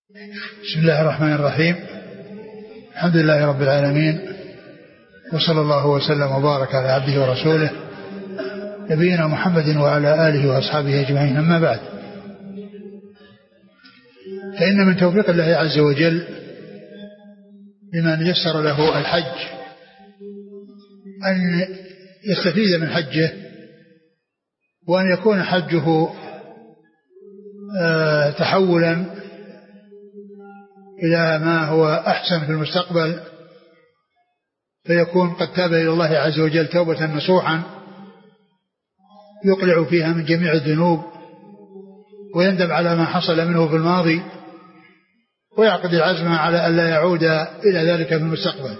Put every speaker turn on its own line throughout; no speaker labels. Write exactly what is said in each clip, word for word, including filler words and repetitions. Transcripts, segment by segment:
بسم الله الرحمن الرحيم. الحمد لله رب العالمين، وصلى الله وسلم وبارك على عبده ورسوله نبينا محمد وعلى آله وأصحابه أجمعين. أما بعد، فإن من توفيق الله عز وجل لمن يسر له الحج أن يستفيد من حجه، وأن يكون حجه تحولا إلى ما هو أحسن في المستقبل، فيكون قد تاب إلى الله عز وجل توبة نصوحا يقلع فيها من جميع الذنوب، ويندم على ما حصل منه في الماضي، ويعقد العزم على أن لا يعود إلى ذلك في المستقبل.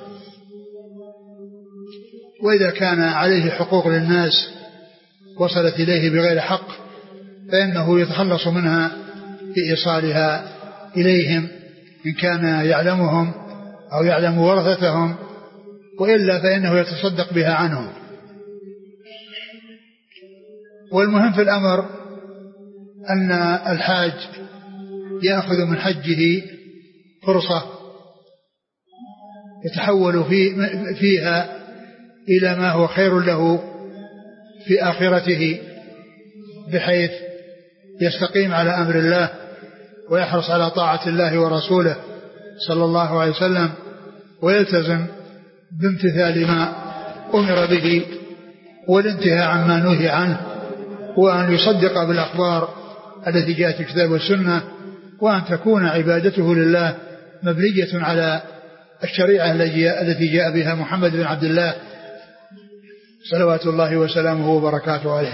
وإذا كان عليه حقوق للناس وصلت إليه بغير حق، فإنه يتخلص منها بإيصالها إليهم إن كان يعلمهم أو يعلم ورثتهم، وإلا فإنه يتصدق بها عنهم. والمهم في الأمر أن الحاج يأخذ من حجه فرصة يتحول في فيها إلى ما هو خير له في آخرته، بحيث يستقيم على أمر الله ويحرص على طاعة الله ورسوله صلى الله عليه وسلم، ويلتزم بامتثال ما أمر به والانتهاء عما نهي عنه، وأن يصدق بالأخبار التي جاءت في الكتاب والسنة، وأن تكون عبادته لله مبنية على الشريعة التي جاء بها محمد بن عبد الله صلوات الله وسلامه وبركاته عليه.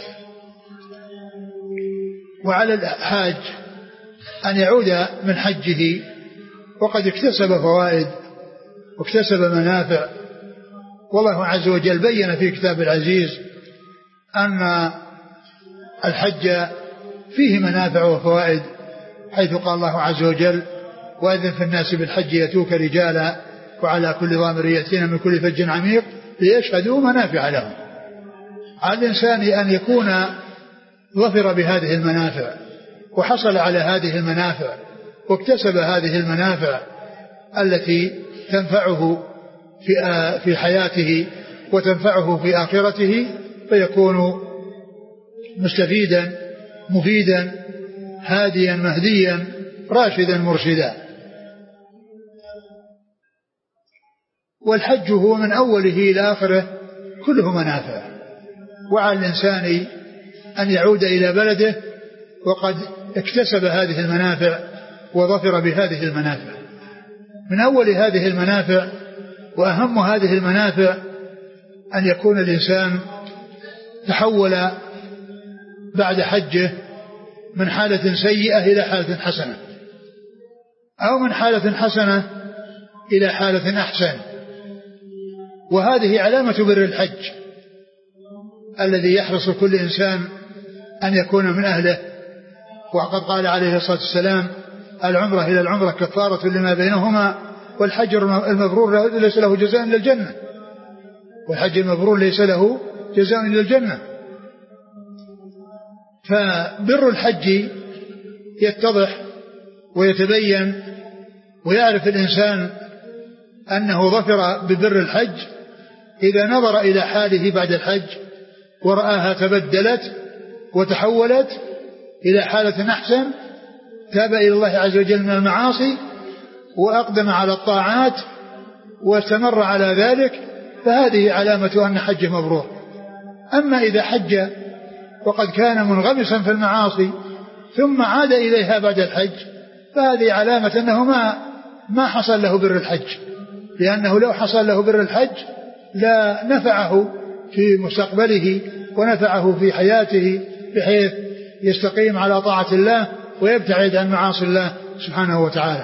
وعلى الحاج أن يعود من حجه وقد اكتسب فوائد واكتسب منافع، والله عز وجل بين في كتاب العزيز أن الحج فيه منافع وفوائد، حيث قال الله عز وجل: وأذن في الناس بالحج يأتوك رجالا وعلى كل ضامر يأتين من كل فج عميق ليشهدوا منافع لهم. على الإنسان أن يكون ظفر بهذه المنافع وحصل على هذه المنافع واكتسب هذه المنافع التي تنفعه في في حياته وتنفعه في آخرته، فيكون مستفيدا مفيدا هاديا مهديا راشدا مرشدا. والحج هو من أوله إلى آخره كله منافع، وعلى الإنسان أن يعود إلى بلده وقد اكتسب هذه المنافع وظفر بهذه المنافع. من أول هذه المنافع وأهم هذه المنافع أن يكون الإنسان تحول بعد حجه من حالة سيئة إلى حالة حسنة، أو من حالة حسنة إلى حالة أحسن، وهذه علامة بر الحج الذي يحرص كل إنسان أن يكون من أهله. وقد قال عليه الصلاة والسلام: العمرة إلى العمرة كفارة لما بينهما، والحج المبرور ليس له جزاء إلا الجنة والحج المبرور ليس له جزاء إلا الجنة. فبر الحج يتضح ويتبين، ويعرف الإنسان أنه ظفر ببر الحج إذا نظر إلى حاله بعد الحج ورآها تبدلت وتحولت إلى حالة أحسن، تاب إلى الله عز وجل من المعاصي وأقدم على الطاعات واستمر على ذلك، فهذه علامة أن حجه مبرور. أما إذا حج وقد كان منغمسا في المعاصي ثم عاد إليها بعد الحج، فهذه علامة أنه ما ما حصل له بر الحج، لأنه لو حصل له بر الحج لا نفعه في مستقبله ونفعه في حياته، بحيث يستقيم على طاعة الله ويبتعد عن معاصي الله سبحانه وتعالى.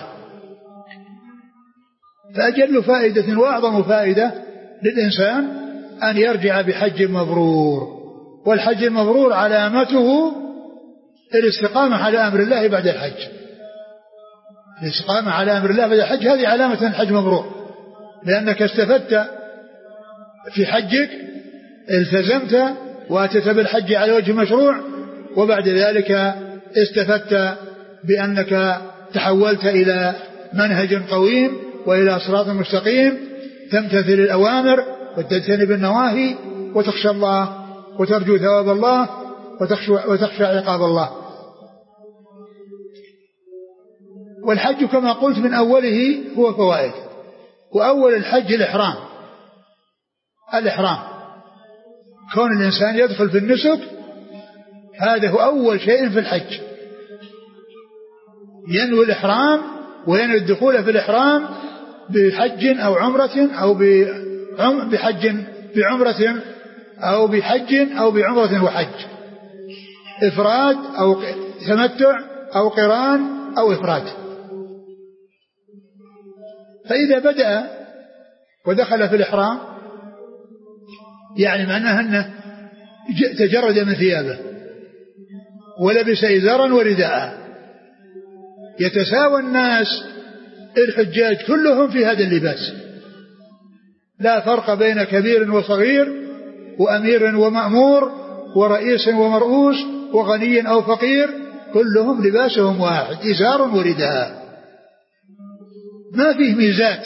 فأجل فائدة وأعظم فائدة للإنسان أن يرجع بحج مبرور، والحج المبرور علامته الاستقامة على أمر الله بعد الحج. الاستقامة على أمر الله بعد الحج هذه علامة الحج مبرور، لأنك استفدت في حجك، التزمت وأتيت بالحج على وجه مشروع، وبعد ذلك استفدت بأنك تحولت إلى منهج قويم وإلى صراط مستقيم تمتثل الأوامر وتجتنب النواهي وتخشى الله وترجو ثواب الله وتخشى, وتخشى عقاب الله. والحج كما قلت من أوله هو فوائد. وأول الحج الإحرام الإحرام كون الإنسان يدخل في النسك هذا هو أول شيء في الحج. ينوي الإحرام وينوي الدخول في الإحرام بحج أو عمرة أو بحج بعمرة أو بحج أو بعمرة وحج، إفراد أو تمتع أو قران أو إفراد. فإذا بدأ ودخل في الإحرام يعني معناه أنه تجرد من ثيابه ولبس إزارا ورداء. يتساوى الناس الحجاج كلهم في هذا اللباس، لا فرق بين كبير وصغير وأمير ومأمور ورئيس ومرؤوس وغني أو فقير، كلهم لباسهم واحد إزار ورداء، ما فيه ميزات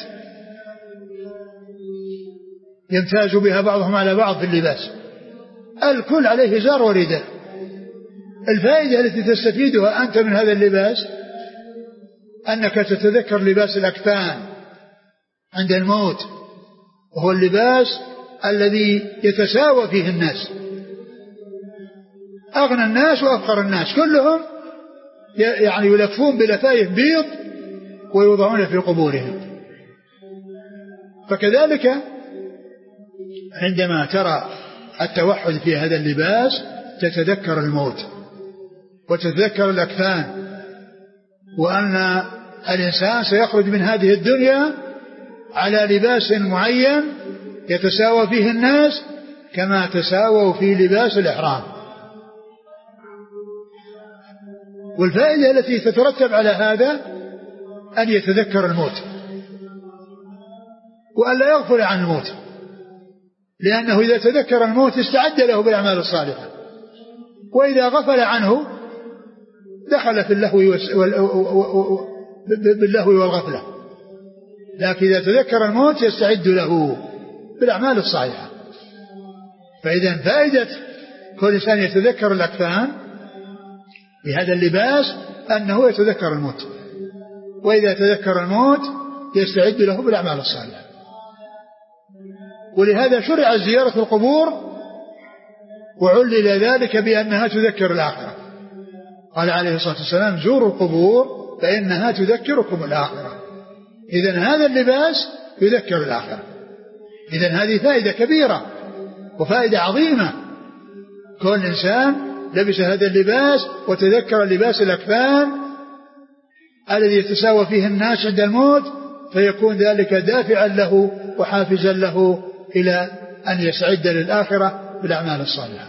يمتاز بها بعضهم على بعض في اللباس، الكل عليه إزار ورداء. الفائدة التي تستفيدها أنت من هذا اللباس أنك تتذكر لباس الأكفان عند الموت، وهو اللباس الذي يتساوى فيه الناس، أغنى الناس وأفقر الناس كلهم يعني يلفون بلفايف بيض ويوضعون في قبورهم. فكذلك عندما ترى التوحد في هذا اللباس تتذكر الموت وتتذكر الأكفان، وأن الإنسان سيخرج من هذه الدنيا على لباس معين يتساوى فيه الناس كما تساووا في لباس الإحرام. والفائدة التي تترتب على هذا أن يتذكر الموت وأن لا يغفل عن الموت، لأنه إذا تذكر الموت استعد له بالأعمال الصالحة، وإذا غفل عنه دخل في اللهو باللهو والغفلة. لكن إذا تذكر الموت يستعد له بالأعمال الصالحة. فإذا فائدة كل إنسان يتذكر الأكفان بهذا اللباس أنه يتذكر الموت، وإذا تذكر الموت يستعد له بالأعمال الصالحة. ولهذا شرع زيارة القبور وعلل ذلك بأنها تذكر الآخرة. قال عليه الصلاة والسلام زوروا القبور فإنها تذكركم الآخرة. إذن هذا اللباس يذكر الآخرة. إذن هذه فائدة كبيرة وفائدة عظيمة، كون الإنسان لبس هذا اللباس وتذكر لباس الأكفان الذي يتساوى فيه الناس عند الموت، فيكون ذلك دافعا له وحافزا له إلى أن يسعد للآخرة بالأعمال الصالحة.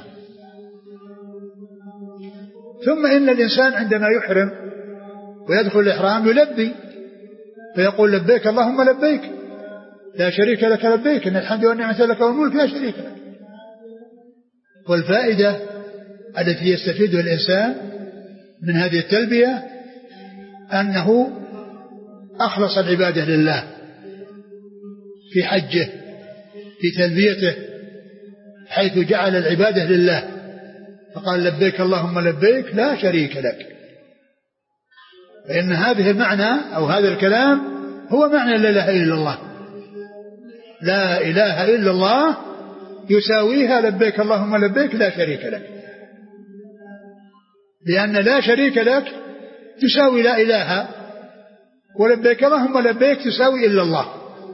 ثم إن الإنسان عندما يحرم ويدخل الإحرام يلبي فيقول لبيك اللهم لبيك لا شريك لك لبيك إن الحمد والنعمة لك والملك لا شريك لك. والفائدة التي يستفيدها الإنسان من هذه التلبية أنه أخلص العبادة لله في حجه في تلبيته، حيث جعل العبادة لله فقال لبيك اللهم لبيك لا شريك لك. فإن هذه المعنى أو هذا الكلام هو معنى لا إله إلا الله، لا إله إلا الله يساويها لبيك اللهم لبيك لا شريك لك، لأن لا شريك لك تساوي لا إله، ولبيك اللهم لبيك تساوي إلا الله.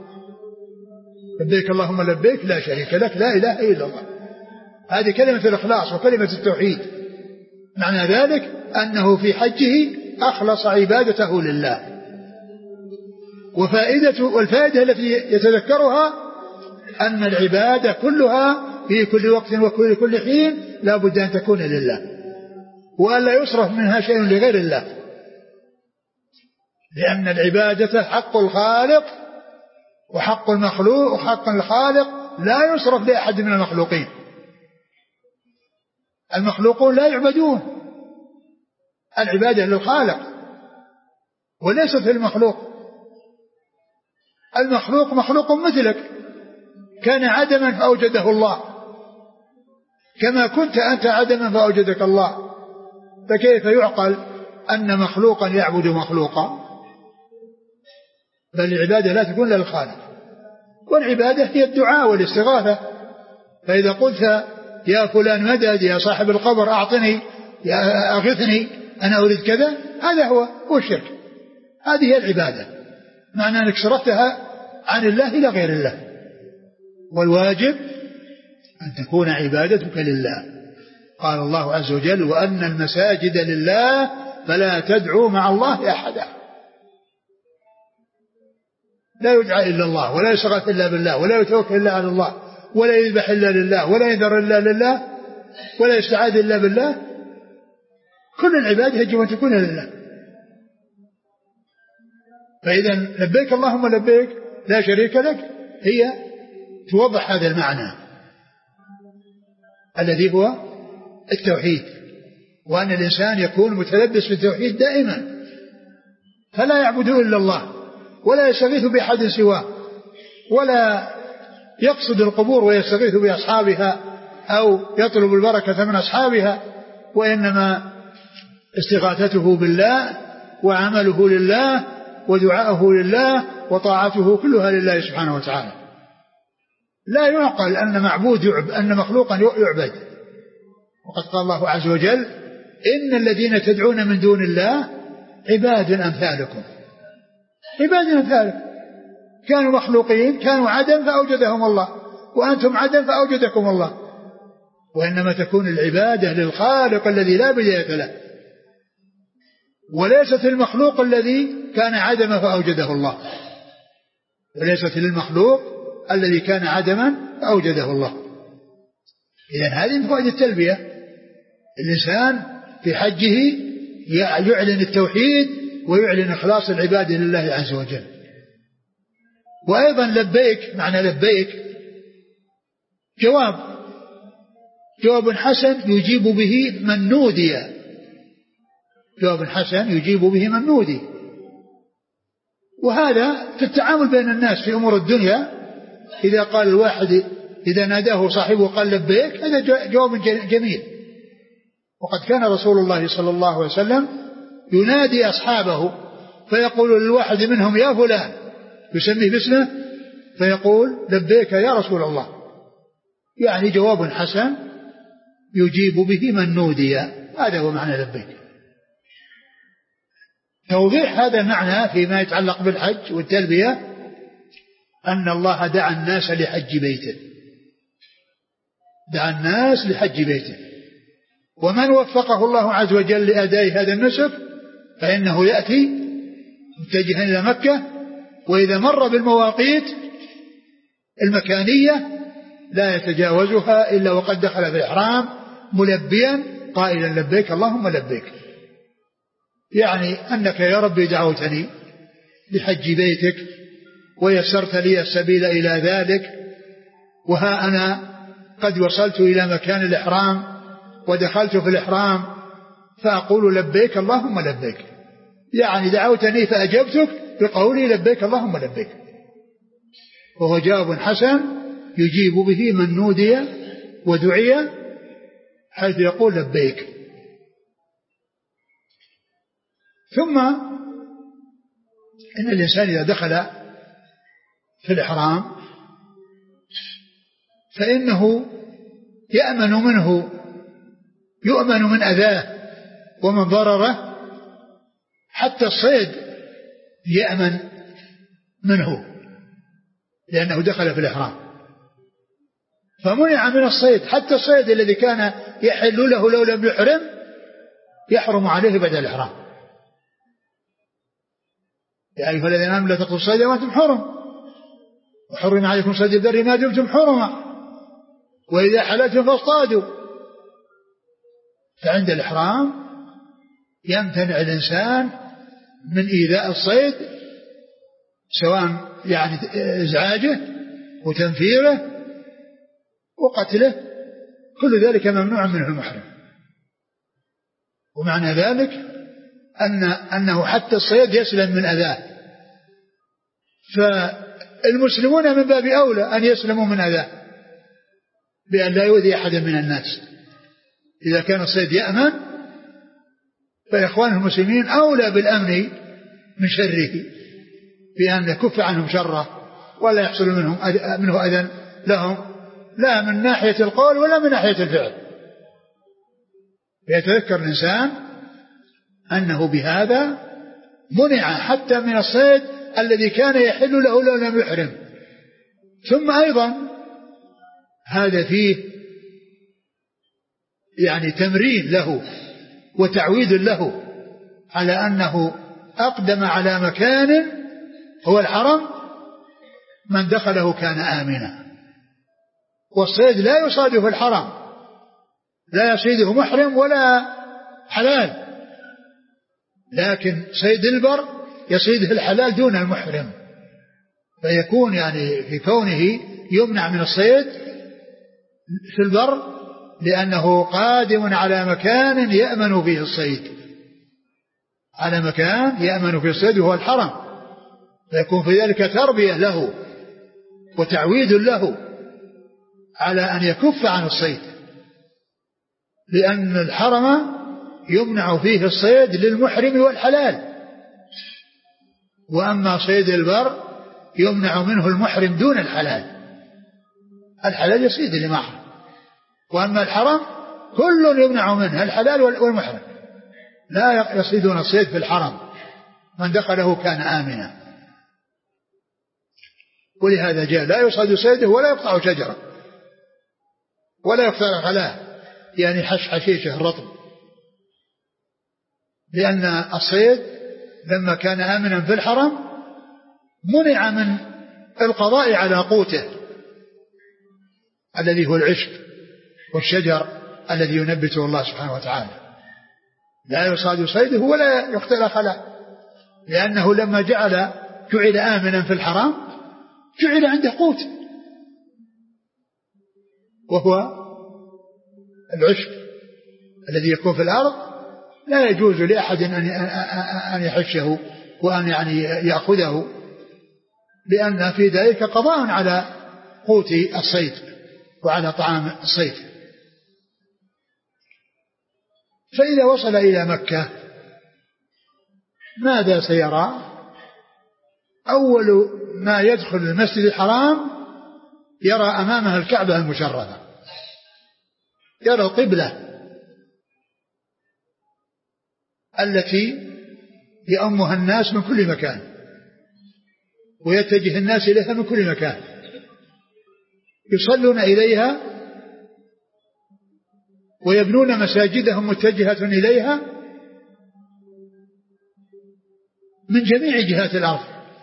لبيك اللهم لبيك لا شريك لك لا إله إلا الله، هذه كلمة الإخلاص وكلمة التوحيد. معنى ذلك أنه في حجه أخلص عبادته لله. وفائدة والفائدة التي يتذكرها أن العبادة كلها في كل وقت وكل كل حين لا بد أن تكون لله، وأن لا يصرف منها شيء لغير الله، لأن العبادة حق الخالق وحق المخلوق، وحق الخالق لا يصرف لأحد من المخلوقين. المخلوقون لا يعبدون، العبادة للخالق، وليست في المخلوق. المخلوق مخلوق مثلك، كان عدما فأوجده الله، كما كنت أنت عدما فأوجدك الله، فكيف يعقل أن مخلوقا يعبد مخلوقا؟ بل العبادة لا تكون للخالق، والعبادة هي الدعاء والاستغاثة. فإذا قلت يا فلان مدد، يا صاحب القبر أعطني، يا أغثني، أنا أريد كذا، هذا هو هو الشرك. هذه هي العبادة، معنى أنك صرفتها عن الله إلى غير الله. والواجب أن تكون عبادتك لله. قال الله عز وجل: وأن المساجد لله فلا تدعوا مع الله أحدا. لا يدعى إلا الله، ولا يستغاث إلا بالله، ولا يتوكل إلا على الله، ولا يذبح إلا لله، ولا ينذر إلا لله، ولا يستعاذ إلا بالله. كل العبادة يجب أن تكون لله. فإذا لبيك اللهم لبيك لا شريك لك هي توضح هذا المعنى الذي هو التوحيد، وأن الإنسان يكون متلبس بالتوحيد دائما، فلا يعبد إلا الله، ولا يستغيث بأحد سواه، ولا يقصد القبور ويستغيث بأصحابها أو يطلب البركة من أصحابها، وإنما استغاثته بالله وعمله لله ودعاءه لله وطاعته كلها لله سبحانه وتعالى. لا يعقل أن معبود يعبد، أن مخلوقا يعبد. وقد قال الله عز وجل: إن الذين تدعون من دون الله عباد أمثالكم. عباد أمثالكم، كانوا مخلوقين، كانوا عدم فأوجدهم الله، وأنتم عدم فأوجدكم الله. وإنما تكون العبادة للخالق الذي لا بداية له، وليست المخلوق الذي كان عدما فأوجده الله، وليست للمخلوق الذي كان عدما فأوجده الله. إذن هذه من فوائد التلبية. الإنسان في حجه يعلن التوحيد ويعلن إخلاص العبادة لله عز وجل. وأيضا لبيك، معنى لبيك جواب جواب حسن يجيب به من نودي، جواب حسن يجيب به من نودي. وهذا في التعامل بين الناس في أمور الدنيا، إذا قال الواحد، إذا ناداه صاحبه قال لبيك، هذا جواب جميل. وقد كان رسول الله صلى الله عليه وسلم ينادي أصحابه فيقول للواحد منهم يا فلان، يسميه باسمه فيقول لبيك يا رسول الله، يعني جواب حسن يجيب به من نودي. هذا هو معنى لبيك. توضيح هذا المعنى فيما يتعلق بالحج والتلبية أن الله دعا الناس لحج بيته، دعا الناس لحج بيته، ومن وفقه الله عز وجل لأداء هذا النسك فإنه يأتي متجها إلى مكة، وإذا مر بالمواقيت المكانية لا يتجاوزها إلا وقد دخل في الإحرام ملبيا قائلا لبيك اللهم لبيك، يعني أنك يا ربي دعوتني لحج بيتك ويسرت لي السبيل إلى ذلك، وها أنا قد وصلت إلى مكان الإحرام ودخلت في الإحرام فأقول لبيك اللهم لبيك، يعني دعوتني فأجبتك بقولي لبيك اللهم لبيك. وهو جواب حسن يجيب به من نودي ودعي حيث يقول لبيك. ثم إن الإنسان إذا دخل في الإحرام فإنه يأمن منه، يؤمن من أذاه ومن ضرره، حتى الصيد يأمن منه لأنه دخل في الإحرام، فمنع من الصيد، حتى الصيد الذي كان يحل له لو لم يحرم يحرم عليه بعد الإحرام. يا أيها الذين آمنوا لا تقتلوا الصيد وأنتم حرم، وحرم عليكم صيد البر ما دمتم حرما، وإذا حللتم فاصطادوا. فعند الإحرام يمتنع الإنسان من إيذاء الصيد، سواء يعني إزعاجه وتنفيره وقتله، كل ذلك ممنوع منه المحرم. ومعنى ذلك أن أنه حتى الصيد يسلم من أذاه، فالمسلمون من باب أولى أن يسلموا من أذاه بأن لا يؤذي أحدا من الناس. إذا كان الصيد يأمن فإخوان المسلمين أولى بالأمن من شره، بأن يكف عنهم شره ولا يحصل منهم منه أذى لهم، لا من ناحية القول ولا من ناحية الفعل. يتذكر الإنسان أنه بهذا منع حتى من الصيد الذي كان يحل له لو لم يحرم. ثم أيضا هذا فيه يعني تمرين له وتعويد له على أنه أقدم على مكان هو الحرم من دخله كان آمنا. والصيد لا يصاده الحرم، لا يصيده محرم ولا حلال، لكن صيد البر يصيده الحلال دون المحرم، فيكون يعني في كونه يمنع من الصيد في البر لأنه قادم على مكان يأمن فيه الصيد، على مكان يأمن فيه الصيد وهو الحرم، فيكون في ذلك تربية له وتعويد له على أن يكف عن الصيد، لأن الحرم يمنع فيه الصيد للمحرم والحلال، وأما صيد البر يمنع منه المحرم دون الحلال، الحلال يصيد لمحرم، وأما الحرم كل يمنع منه الحلال والمحرم، لا يصيدون الصيد في الحرم، من دخله كان آمنا. ولهذا جاء لا يصاد صيده ولا يقطع شجرة ولا يقطع خلاه، يعني حش حشيشه الرطب، لأن الصيد لما كان آمنا في الحرم منع من القضاء على قوته الذي هو العشب والشجر الذي ينبته الله سبحانه وتعالى، لا يصاد صيده ولا يقتل خلاه، لأنه لما جعل جعل آمنا في الحرام جعل عنده قوت وهو العشب الذي يكون في الأرض، لا يجوز لأحد أن يحشه وأن يعني يأخذه، لأن في ذلك قضاء على قوت الصيد وعلى طعام الصيد. فإذا وصل إلى مكة ماذا سيرى؟ أول ما يدخل المسجد الحرام يرى أمامه الكعبة المشرفة، يرى القبلة التي يأمها الناس من كل مكان ويتجه الناس إليها من كل مكان، يصلون إليها ويبنون مساجدهم متجهة إليها من جميع جهات الأرض،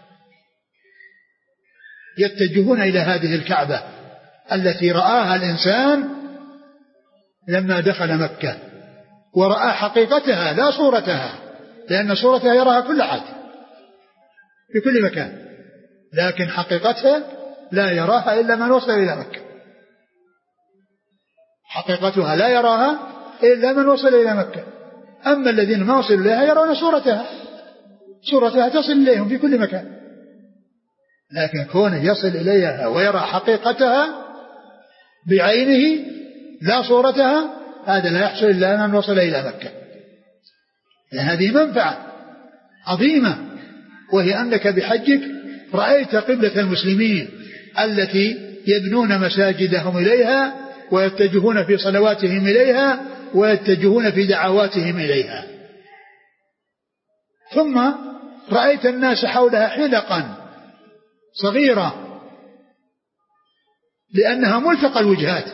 يتجهون إلى هذه الكعبة التي رآها الإنسان لما دخل مكة، ورأى حقيقتها لا صورتها، لأن صورتها يراها كل أحد في كل مكان، لكن حقيقتها لا يراها إلا من وصل إلى مكة، حقيقتها لا يراها إلا من وصل إلى مكة. أما الذين ما وصلوا إليها يرون صورتها، صورتها تصل إليهم في كل مكان، لكن كونه يصل إليها ويرى حقيقتها بعينه لا صورتها، هذا لا يحصل إلا من وصل إلى مكة. يعني هذه منفعة عظيمة، وهي أنك بحجك رأيت قبلة المسلمين التي يبنون مساجدهم إليها ويتجهون في صلواتهم إليها ويتجهون في دعواتهم إليها. ثم رأيت الناس حولها حلقا صغيرة لأنها ملتقى الوجهات،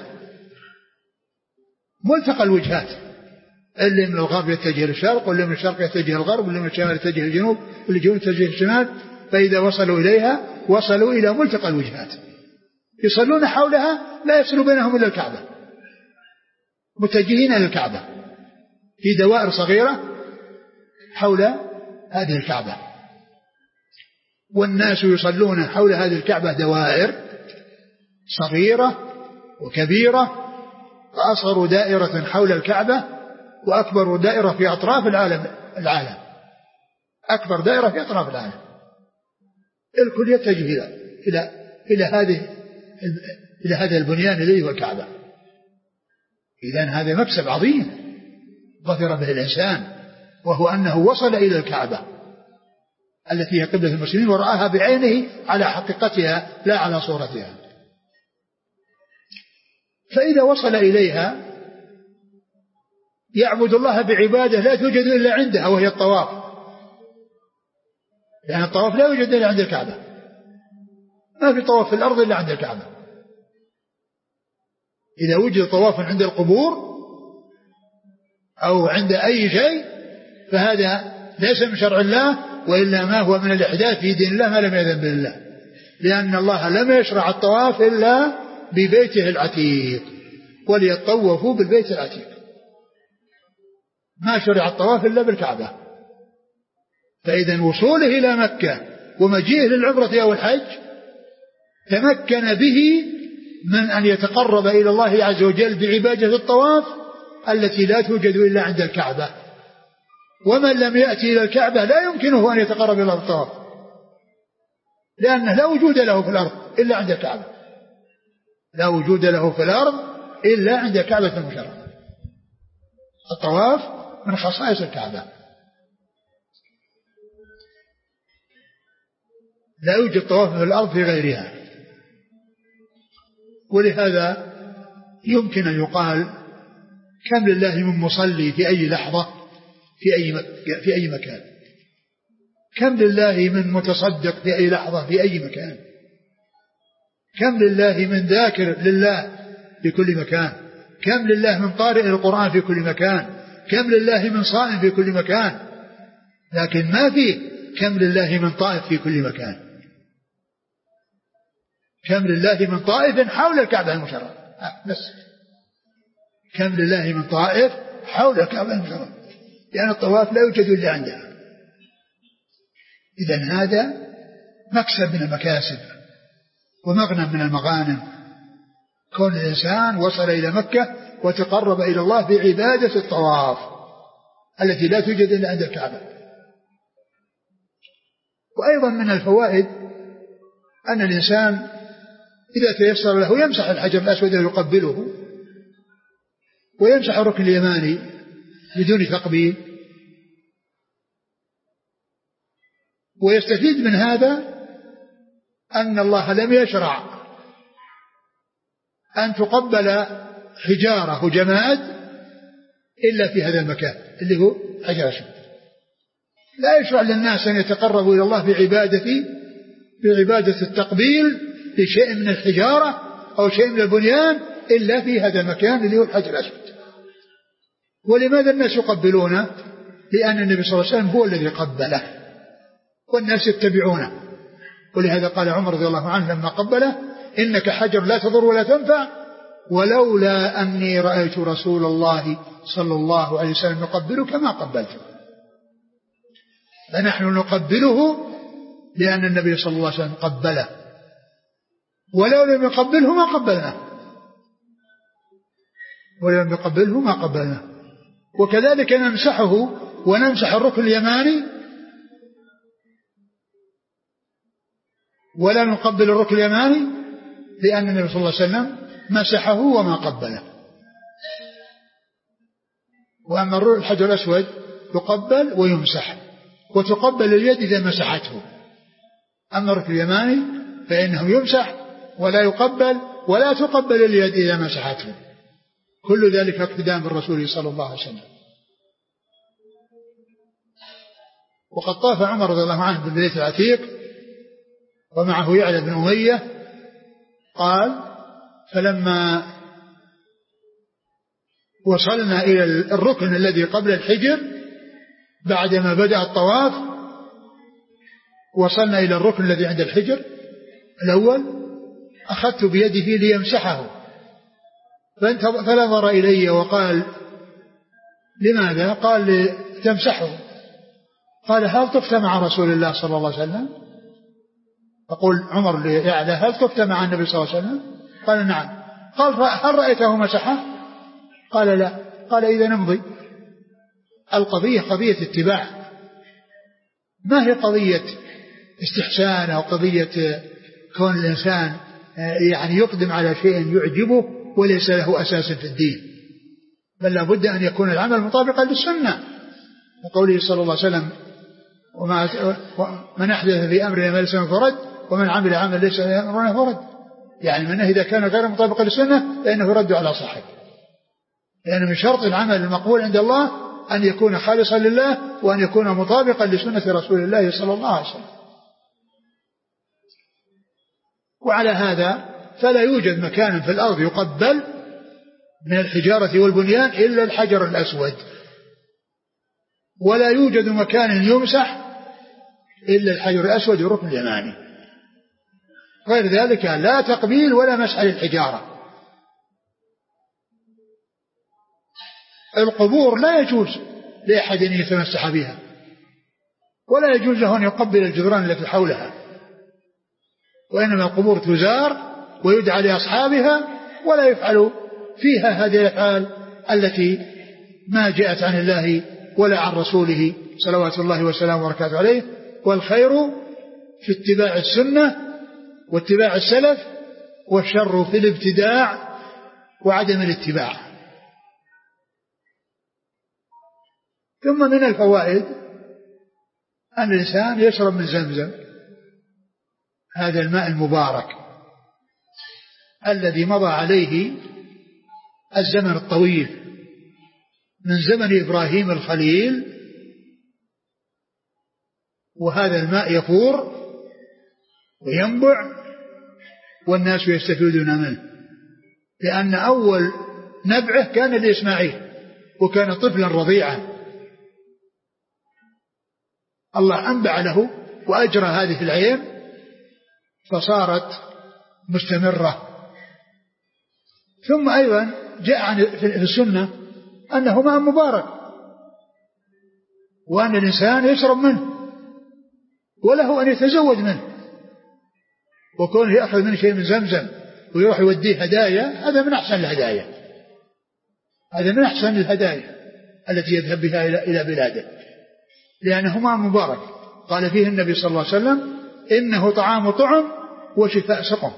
ملتقى الوجهات، اللي من الغرب يتجه للشرق واللي من الشرق يتجه للغرب واللي من الشمال يتجه للجنوب واللي الجنوب يتجه للشمال، فإذا وصلوا إليها وصلوا إلى ملتقى الوجهات، يصلون حولها لا يفصل بينهم إلا الكعبة، متجهين إلى الكعبة في دوائر صغيرة حول هذه الكعبة، والناس يصلون حول هذه الكعبة دوائر صغيرة وكبيرة، فأصغر دائرة حول الكعبة وأكبر دائرة في أطراف العالم العالم أكبر دائرة في أطراف الآية، الكل يتجه إلى إلى إلى هذه إلى هذا البنيان الذي هو الكعبة. إذن هذا مكسب عظيم ظفر به الإنسان، وهو أنه وصل إلى الكعبة التي هي قبلة المسلمين ورآها بعينه على حقيقتها لا على صورتها. فإذا وصل إليها يعبد الله بعبادة لا توجد إلا عندها، وهي الطواف، لأن يعني الطواف لا يوجد إلا عند الكعبة، ما في طواف في الأرض إلا عند الكعبة. إذا وجد طواف عند القبور أو عند أي شيء فهذا ليس من شرع الله، وإلا ما هو من الإحداث في دين الله ما لم يأذن به الله، لأن الله لم يشرع الطواف إلا ببيته العتيق، وليطوفوا بالبيت العتيق، ما شرع الطواف إلا بالكعبة. فإذا وصوله إلى مكة ومجيئه للعمرة أو الحج تمكن به من أن يتقرب إلى الله عز وجل بعبادة الطواف التي لا توجد إلا عند الكعبة. ومن لم يأتي إلى الكعبة لا يمكنه أن يتقرب إلى الطواف، لأنه لا وجود له في الأرض إلا عند الكعبة، لا وجود له في الأرض إلا عند الكعبة المشرفة. الطواف من خصائص الكعبة، لا يوجد طواف في الأرض في غيرها. ولهذا يمكن أن يقال كم لله من مصلي في أي لحظة في أي في أي مكان، كم لله من متصدق في أي لحظة في أي مكان، كم لله من ذاكر لله في كل مكان، كم لله من قارئ القرآن في كل مكان، كم لله من صائم في كل مكان، لكن ما فيه كم لله من طائف في كل مكان، كم لله من طائف حول الكعبة المشرفة بس، كم لله من طائف حول الكعبة المشرفة، لأن يعني الطواف لا يوجد إلا عندها. إذن هذا مكسب من المكاسب ومغنم من المغانم، كون الإنسان وصل إلى مكة وتقرب إلى الله بعبادة الطواف التي لا توجد إلا عند الكعبة. وأيضا من الفوائد أن الإنسان إذا تيسر له يمسح الحجر الأسود ويقبله، ويمسح الركن اليماني بدون تقبيل، ويستفيد من هذا أن الله لم يشرع أن تقبل حجارة وجماد إلا في هذا المكان اللي هو حجر أسود. لا يشرع للناس أن يتقربوا إلى الله بعبادة بعبادة التقبيل لشيء من الحجارة أو شيء من البنيان إلا في هذا المكان اللي هو الحجر الأسود. ولماذا الناس يقبلونه؟ لأن النبي صلى الله عليه وسلم هو الذي قبله والناس يتبعونه. ولهذا قال عمر رضي الله عنه لما قبله: إنك حجر لا تضر ولا تنفع، ولولا أني رأيت رسول الله صلى الله عليه وسلم يقبلك ما قبلته. فنحن نقبله لأن النبي صلى الله عليه وسلم قبله، ولو لم يقبله ما قبلناه، ولو لم يقبله ما قبلناه. وكذلك نمسحه ونمسح الركن اليماني ولا نقبل الركن اليماني لأن النبي صلى الله عليه وسلم مسحه وما قبله. وأما الحجر الأسود يقبل ويمسح، وتقبل اليد إذا مسحته. أما الركن اليماني فإنه يمسح ولا يقبل، ولا تقبل اليد إذا مسحته. كل ذلك اقتداء بالرسول صلى الله عليه وسلم. وقد طاف عمر رضي الله عنه بالبيت العتيق ومعه يعلى بن أمية. قال: فلما وصلنا إلى الركن الذي قبل الحجر بعدما بدأ الطواف، وصلنا إلى الركن الذي عند الحجر الأول، أخذت بيده ليمسحه، فنظر إلي وقال: لماذا؟ قال: تمسحه. قال: هل طفت مع رسول الله صلى الله عليه وسلم؟ فقول عمر ليعلى: هل طفت مع النبي صلى الله عليه وسلم؟ قال: نعم. قال: هل رأيته مسحه؟ قال: لا. قال: إذا نمضي. القضية قضية اتباع، ما هي قضية استحسان أو قضية كون الإنسان يعني يقدم على شيء يعجبه وليس له أساس في الدين، بل لابد أن يكون العمل مطابقا للسنة، وقوله صلى الله عليه وسلم ومن أحدث في أمرنا ما ليس منه فرد ومن عمل عمل ليس أمرنا فرد، يعني من إذا كان غير مطابقا للسنة فإنه يرد على صاحبه، لأن من شرط العمل المقبول عند الله أن يكون خالصا لله وأن يكون مطابقا لسنة رسول الله صلى الله عليه وسلم. وعلى هذا فلا يوجد مكان في الأرض يقبل من الحجارة والبنيان إلا الحجر الأسود، ولا يوجد مكان يمسح إلا الحجر الأسود والركن اليماني، غير ذلك لا تقبيل ولا مسح للحجارة. القبور لا يجوز لأحد أن يتمسح بها، ولا يجوز له أن يقبل الجدران التي حولها، وإنما القبور تزار ويدعى لأصحابها ولا يفعل فيها هذه الأفعال التي ما جاءت عن الله ولا عن رسوله صلوات الله وسلامه وبركاته عليه. والخير في اتباع السنة واتباع السلف، والشر في الابتداع وعدم الاتباع. ثم من الفوائد أن الإنسان يشرب من زمزم، هذا الماء المبارك الذي مضى عليه الزمن الطويل من زمن إبراهيم الخليل، وهذا الماء يفور وينبع والناس يستفيدون منه، لأن أول نبعه كان لإسماعيل وكان طفلا رضيعا، الله أنبع له وأجرى هذه العين فصارت مستمرة. ثم أيضا جاء عن في السنة أنه ماء مبارك، وأن الإنسان يشرب منه وله أن يتزود منه، وكونه يأخذ منه شيء من زمزم ويروح يوديه هدايا هذا من أحسن الهدايا، هذا من أحسن الهدايا التي يذهب بها إلى بلاده، لأنه ماء مبارك. قال فيه النبي صلى الله عليه وسلم إنه طعام طعم وشفاء سقم،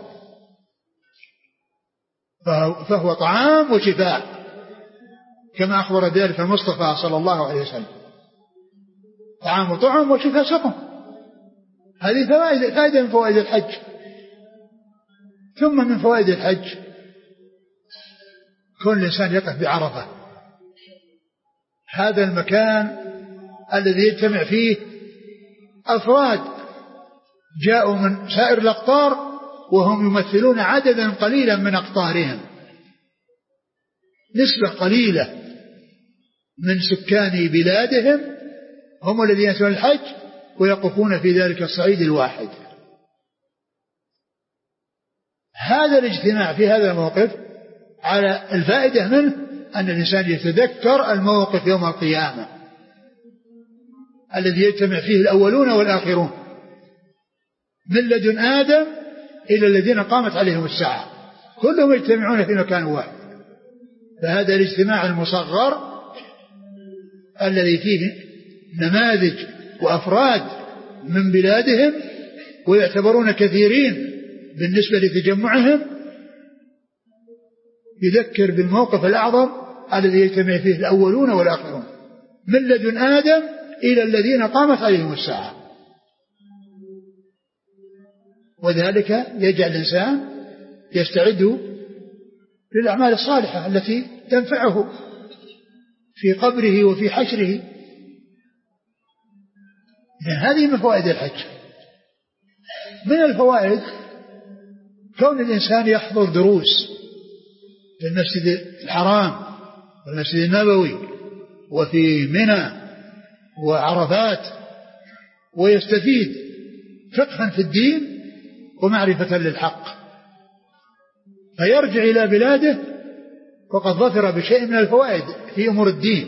فهو طعام وشفاء كما أخبر ذلك المصطفى صلى الله عليه وسلم، طعام طعم وشفاء سقم. هذه فوائد فائدة من فوائد الحج. ثم من فوائد الحج كون الإنسان يقف بعرفة، هذا المكان الذي يجتمع فيه أفراد جاءوا من سائر الأقطار وهم يمثلون عددا قليلا من أقطارهم، نسبة قليلة من سكان بلادهم هم الذين يأتون الحج ويقفون في ذلك الصعيد الواحد. هذا الاجتماع في هذا الموقف على الفائدة منه أن الإنسان يتذكر الموقف يوم القيامة الذي يجتمع فيه الأولون والآخرون من لدن آدم إلى الذين قامت عليهم الساعة، كلهم يجتمعون في مكان واحد. فهذا الاجتماع المصغر الذي فيه نماذج وأفراد من بلادهم ويعتبرون كثيرين بالنسبة لتجمعهم يذكر بالموقف الأعظم الذي يجتمع فيه الأولون والآخرون من لدن آدم إلى الذين قامت عليهم الساعة. وذلك يجعل الإنسان يستعد للأعمال الصالحة التي تنفعه في قبره وفي حشره. هذه من فوائد الحج. من الفوائد كون الإنسان يحضر دروس في المسجد الحرام والمسجد النبوي وفي منى وعرفات، ويستفيد فقها في الدين ومعرفة للحق، فيرجع إلى بلاده وقد ظفر بشيء من الفوائد في أمور الدين،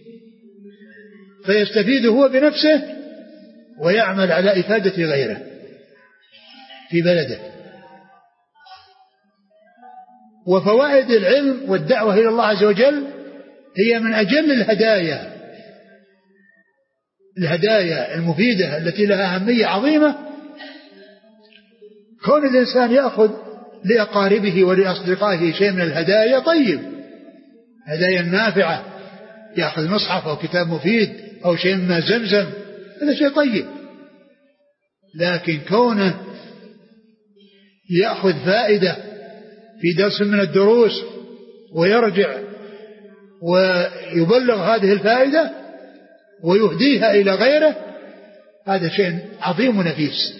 فيستفيد هو بنفسه ويعمل على إفادة غيره في بلده. وفوائد العلم والدعوة إلى الله عز وجل هي من أجل الهدايا الهدايا المفيدة التي لها أهمية عظيمة، كون الإنسان يأخذ لأقاربه ولأصدقائه شيء من الهدايا طيب، هدايا نافعة، يأخذ مصحف أو كتاب مفيد أو شيء من زمزم، هذا شيء طيب. لكن كونه يأخذ فائدة في درس من الدروس ويرجع ويبلغ هذه الفائدة ويهديها إلى غيره، هذا شيء عظيم ونفيس.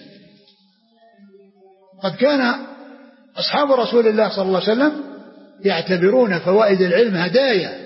قد كان أصحاب رسول الله صلى الله عليه وسلم يعتبرون فوائد العلم هدايا.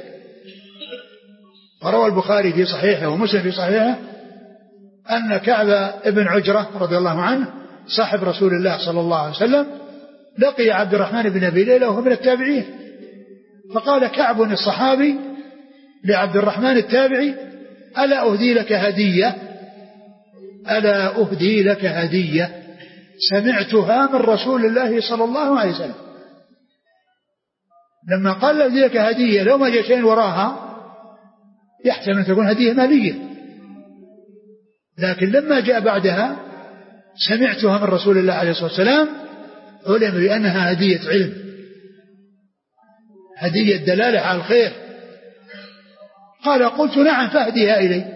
وروى البخاري في صحيحه ومسلم في صحيحه أن كعب ابن عجرة رضي الله عنه صاحب رسول الله صلى الله عليه وسلم لقي عبد الرحمن بن أبي ليلى وهو من التابعين، فقال كعب الصحابي لعبد الرحمن التابعي: ألا أهدي لك هدية ألا أهدي لك هدية سمعتها من رسول الله صلى الله عليه وسلم. لما قال أهدي لك هدية لو ما جاء شيء وراها يحتمل أن تكون هدية مالية، لكن لما جاء بعدها سمعتها من رسول الله عليه الصلاة والسلام علم بأنها هدية علم، هدية دلالة على الخير. قال: قلت نعم فأهديها إلي.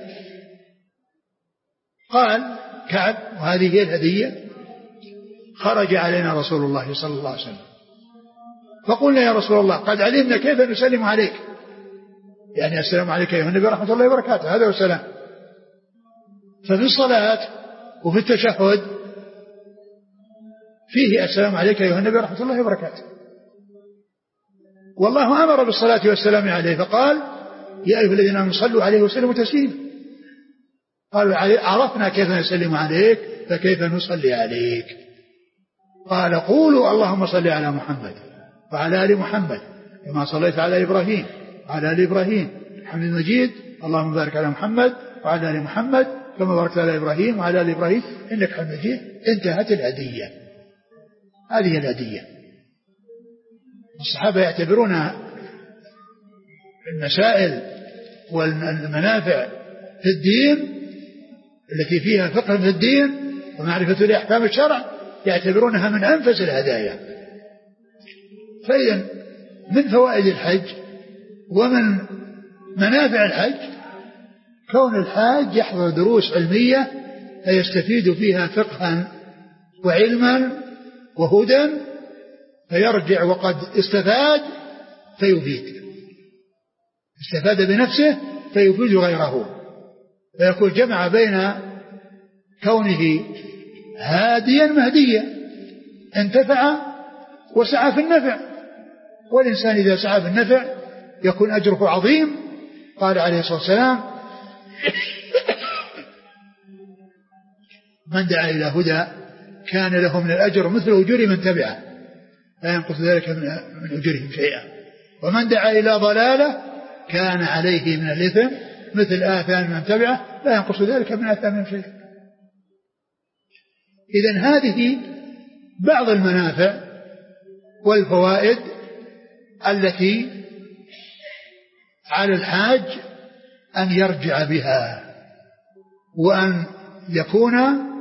قال كعب: وهذه هي الهدية. خرج علينا رسول الله صلى الله عليه وسلم فقلنا: يا رسول الله قد علمنا كيف نسلم عليك، يعني السلام عليك أيها النبي ورحمة الله وبركاته، هذا هو السلام. ففي الصلاة وفي التشهد فيه السلام عليك أيها النبي ورحمة الله وبركاته، والله أمر بالصلاة والسلام عليه فقال: يا أيها الذين آمنوا صلوا عليه وسلموا تسليما. قالوا: عرفنا كيف نسلم عليك فكيف نصلي عليك؟ قال: قولوا اللهم صل على محمد وعلى آل محمد كما صليت على إبراهيم وعلى آل إبراهيم حميد مجيد، اللهم بارك على محمد وعلى آل محمد كما باركت على إبراهيم وعلى آل إبراهيم إنك حميد مجيد. انتهت الهدية. هذه الهدية. الصحابة يعتبرون المسائل والمنافع في الدين التي فيها فقه في الدين ومعرفة لأحكام الشرع يعتبرونها من أنفس الهدايا. فإذا من فوائد الحج ومن منافع الحج كون الحاج يحضر دروس علمية فيستفيد فيها فقها وعلما وهدى، فيرجع وقد استفاد فيفيد، استفاد بنفسه فيفيد غيره، فيكون جمع بين كونه هاديا مهديا، انتفع وسعى في النفع. والإنسان إذا سعى في النفع يكون أجره عظيم. قال عليه الصلاة والسلام: من دعا إلى هدى كان له من الأجر مثل أجور من تبعه لا ينقص ذلك من أجورهم شيئا، ومن دعا إلى ضلالة كان عليه من الإثم مثل آثام من تبعه لا ينقص ذلك من آثامهم شيئا. إذن هذه بعض المنافع والفوائد التي على الحاج أن يرجع بها وأن يكون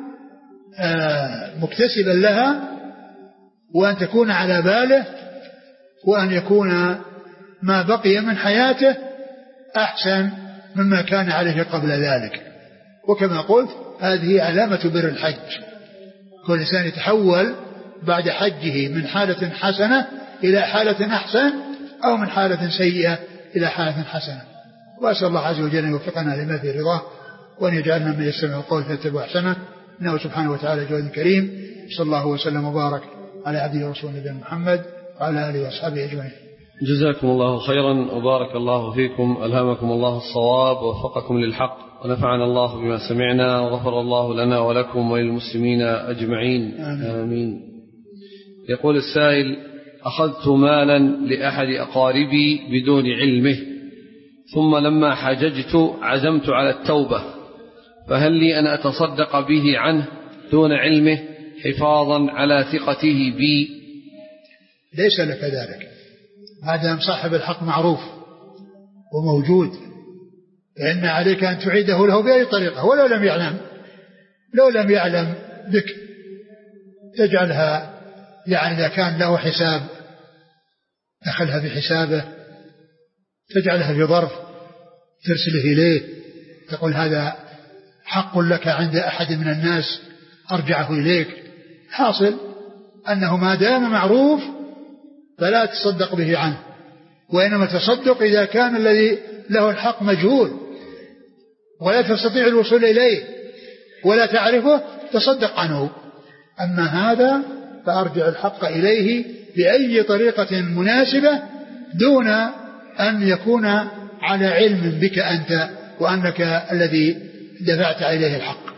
مكتسبا لها وأن تكون على باله وأن يكون ما بقي من حياته أحسن مما كان عليه قبل ذلك. وكما قلت هذه علامة بر الحج، كل إنسان يتحول بعد حجه من حالة حسنة إلى حالة أحسن أو من حالة سيئة إلى حالة حسنة. وأسأل الله عز وجل أن يوفقنا لما في رضاه وأن يجعلنا من يستمع القول فيتبع أحسنه، إنه سبحانه وتعالى جواد كريم. صلى الله وسلم وبارك على عبده ورسوله نبينا محمد وعلى آله وأصحابه أجمعين.
جزاكم الله خيرا وبارك الله فيكم، ألهمكم الله الصواب ووفقكم للحق، ونفعنا الله بما سمعنا، وغفر الله لنا ولكم وللمسلمين أجمعين. آمين. آمين. يقول السائل: أخذت مالا لأحد أقاربي بدون علمه، ثم لما حججت عزمت على التوبة، فهل لي أن أتصدق به عنه دون علمه حفاظا على ثقته بي؟
ليس لك ذلك، ما دام صاحب الحق معروف وموجود، فإن عليك أن تعيده له بأي طريقة، ولو لم يعلم لو لم يعلم بك تجعلها يعني إذا كان له حساب دخلها في حسابه، تجعلها في ظرف ترسله إليه، تقول هذا حق لك عند أحد من الناس أرجعه إليك. حاصل أنه ما دام معروف فلا تصدق به عنه، وإنما تصدق إذا كان الذي له الحق مجهول ولا تستطيع الوصول إليه ولا تعرفه، تصدق عنه. أما هذا فأرجع الحق إليه بأي طريقة مناسبة دون أن يكون على علم بك أنت وأنك الذي دفعت إليه الحق.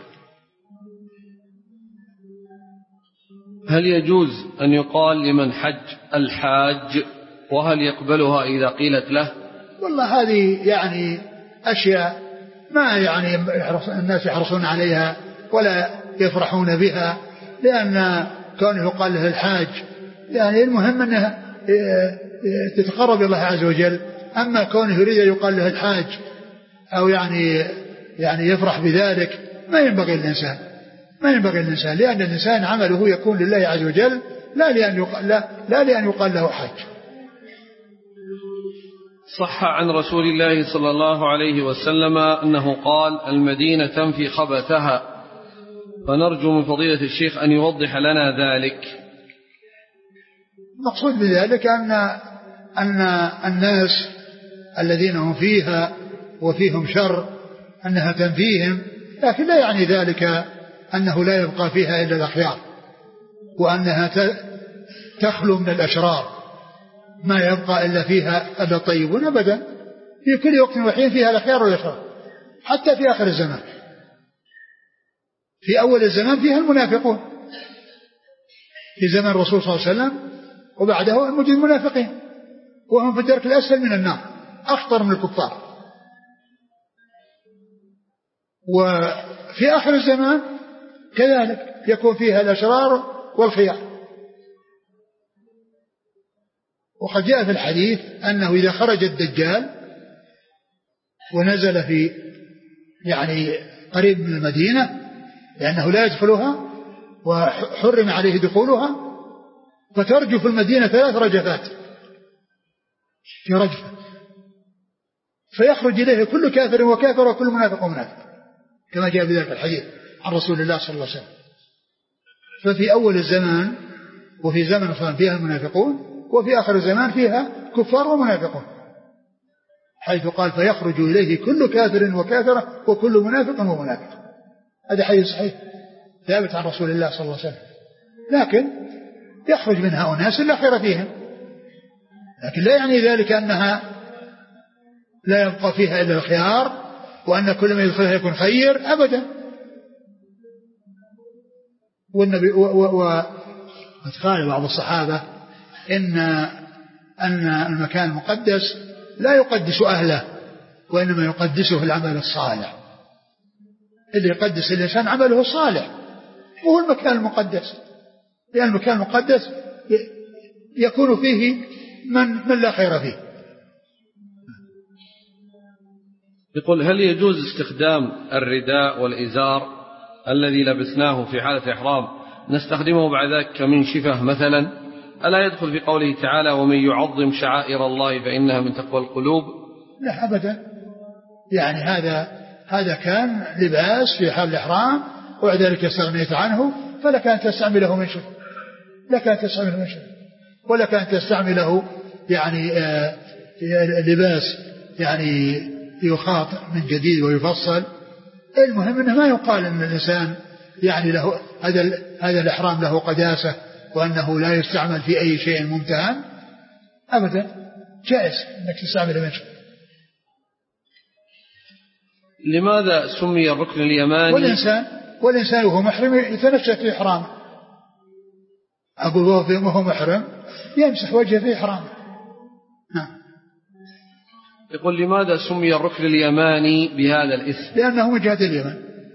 هل يجوز أن يقال لمن حج الحاج، وهل يقبلها إذا قيلت له؟
والله هذه يعني أشياء ما يعني الناس يحرصون عليها ولا يفرحون بها، لأن كونه يقال له الحاج يعني المهم أنها تتقرب إلى الله عز وجل. أما كونه يريد أن يقال له الحاج أو يعني يعني يفرح بذلك، ما ينبغي الإنسان ما ينبغي الإنسان لأن الإنسان عمله يكون لله عز وجل، لا لأن يقال, لا لا لأن يقال له حاج.
صح عن رسول الله صلى الله عليه وسلم أنه قال: المدينة تنفي خبثها، فنرجو من فضيلة الشيخ أن يوضح لنا ذلك.
مقصود بذلك أن أن الناس الذين هم فيها وفيهم شر أنها تنفيهم، لكن لا يعني ذلك أنه لا يبقى فيها إلا الأخيار، وأنها تخلو من الأشرار، ما يبقى إلا فيها إلا الطيبون أبدا. في كل وقت وحين فيها الأخيار والأشرار، حتى في آخر الزمان. في أول الزمان فيها المنافقون في زمن الرسول صلى الله عليه وسلم، وبعده المجد المنافقين، وهم في الدرك الأسفل من النار، أخطر من الكفار. وفي آخر الزمان كذلك يكون فيها الأشرار والخيار. وقد جاء في الحديث أنه إذا خرج الدجال ونزل في يعني قريب من المدينة، لأنه لا يدخلها وحرم عليه دخولها، فترجف المدينة ثلاث رجفات في رجفة، فيخرج إليه كل كافر وكافر وكل منافق ومنافق، كما جاء بذلك الحديث عن رسول الله صلى الله عليه وسلم. ففي أول الزمان وفي زمن صار فيها المنافقون، وفي آخر الزمان فيها كفار ومنافقون، حيث قال: فيخرج إليه كل كافر وكافرة وكل منافق ومنافق. هذا حديث صحيح ثابت عن رسول الله صلى الله عليه وسلم. لكن يخرج منها أناس لا خير فيهم، لكن لا يعني ذلك أنها لا يبقى فيها إلا الخيار، وأن كل ما يدخلها يكون خير أبدا. والنبي وقال بعض الصحابة إن أن المكان المقدس لا يقدس أهله، وإنما يقدسه العمل الصالح. اللي يقدس الإنسان عمله الصالح، وهو المكان المقدس، لأن المكان المقدس يكون فيه من, من لا خير فيه.
يقول: هل يجوز استخدام الرداء والإزار الذي لبسناه في حالة إحرام نستخدمه بعد ذلك كمنشفة مثلا؟ ألا يدخل في قوله تعالى: ومن يعظم شعائر الله فإنها من تقوى القلوب؟
لا أبدا، يعني هذا هذا كان لباس في حال الإحرام، وبعد ذلك استغنيت عنه، فلك أن تستعمله منشف، لك أن تستعمله منشف، ولك أن تستعمله يعني آه لباس يعني يخاط من جديد ويفصل. المهم أنه ما يقال أن الإنسان يعني له هذا هذا الإحرام له قداسة، وأنه لا يستعمل في أي شيء ممتهن أبدا، جائز أنك تستعمل منشف.
لماذا سمي الركن اليماني؟
والإنسان والإنسان وهو محرم يتنشف في إحرامه. أقول وهو محرم يمسح وجهه في إحرامه.
يقول: لماذا سمي الركن اليماني بهذا الاسم؟
لأنه من جهة اليمن.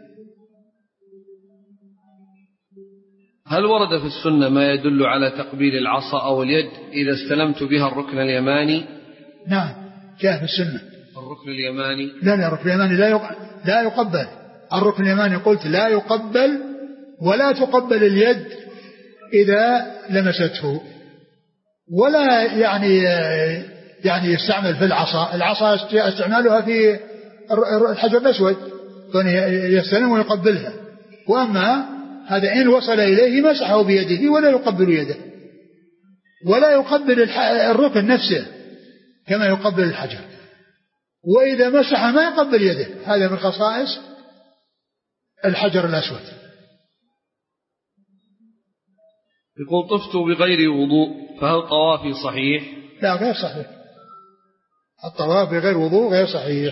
هل ورد في السنة ما يدل على تقبيل العصا أو اليد إذا استلمت بها الركن اليماني؟
نعم، جاء في السنة
الركن اليماني
لا لا الركن اليماني لا لا يقبل. الركن اليماني قلت لا يقبل ولا تقبل اليد إذا لمسته، ولا يعني يعني يستعمل في العصا. العصا استعمالها في الحجر الأسود كان يستلم ويقبلها، وأما هذا إن وصل إليه مسحه بيده ولا يقبل يده ولا يقبل الركن نفسه كما يقبل الحجر، وإذا مسح ما يقبل يده. هذا من خصائص الحجر الأسود.
يقول طفت بغير وضوء فهل طوافي صحيح؟
لا غير صحيح، الطواف بغير وضوء غير صحيح.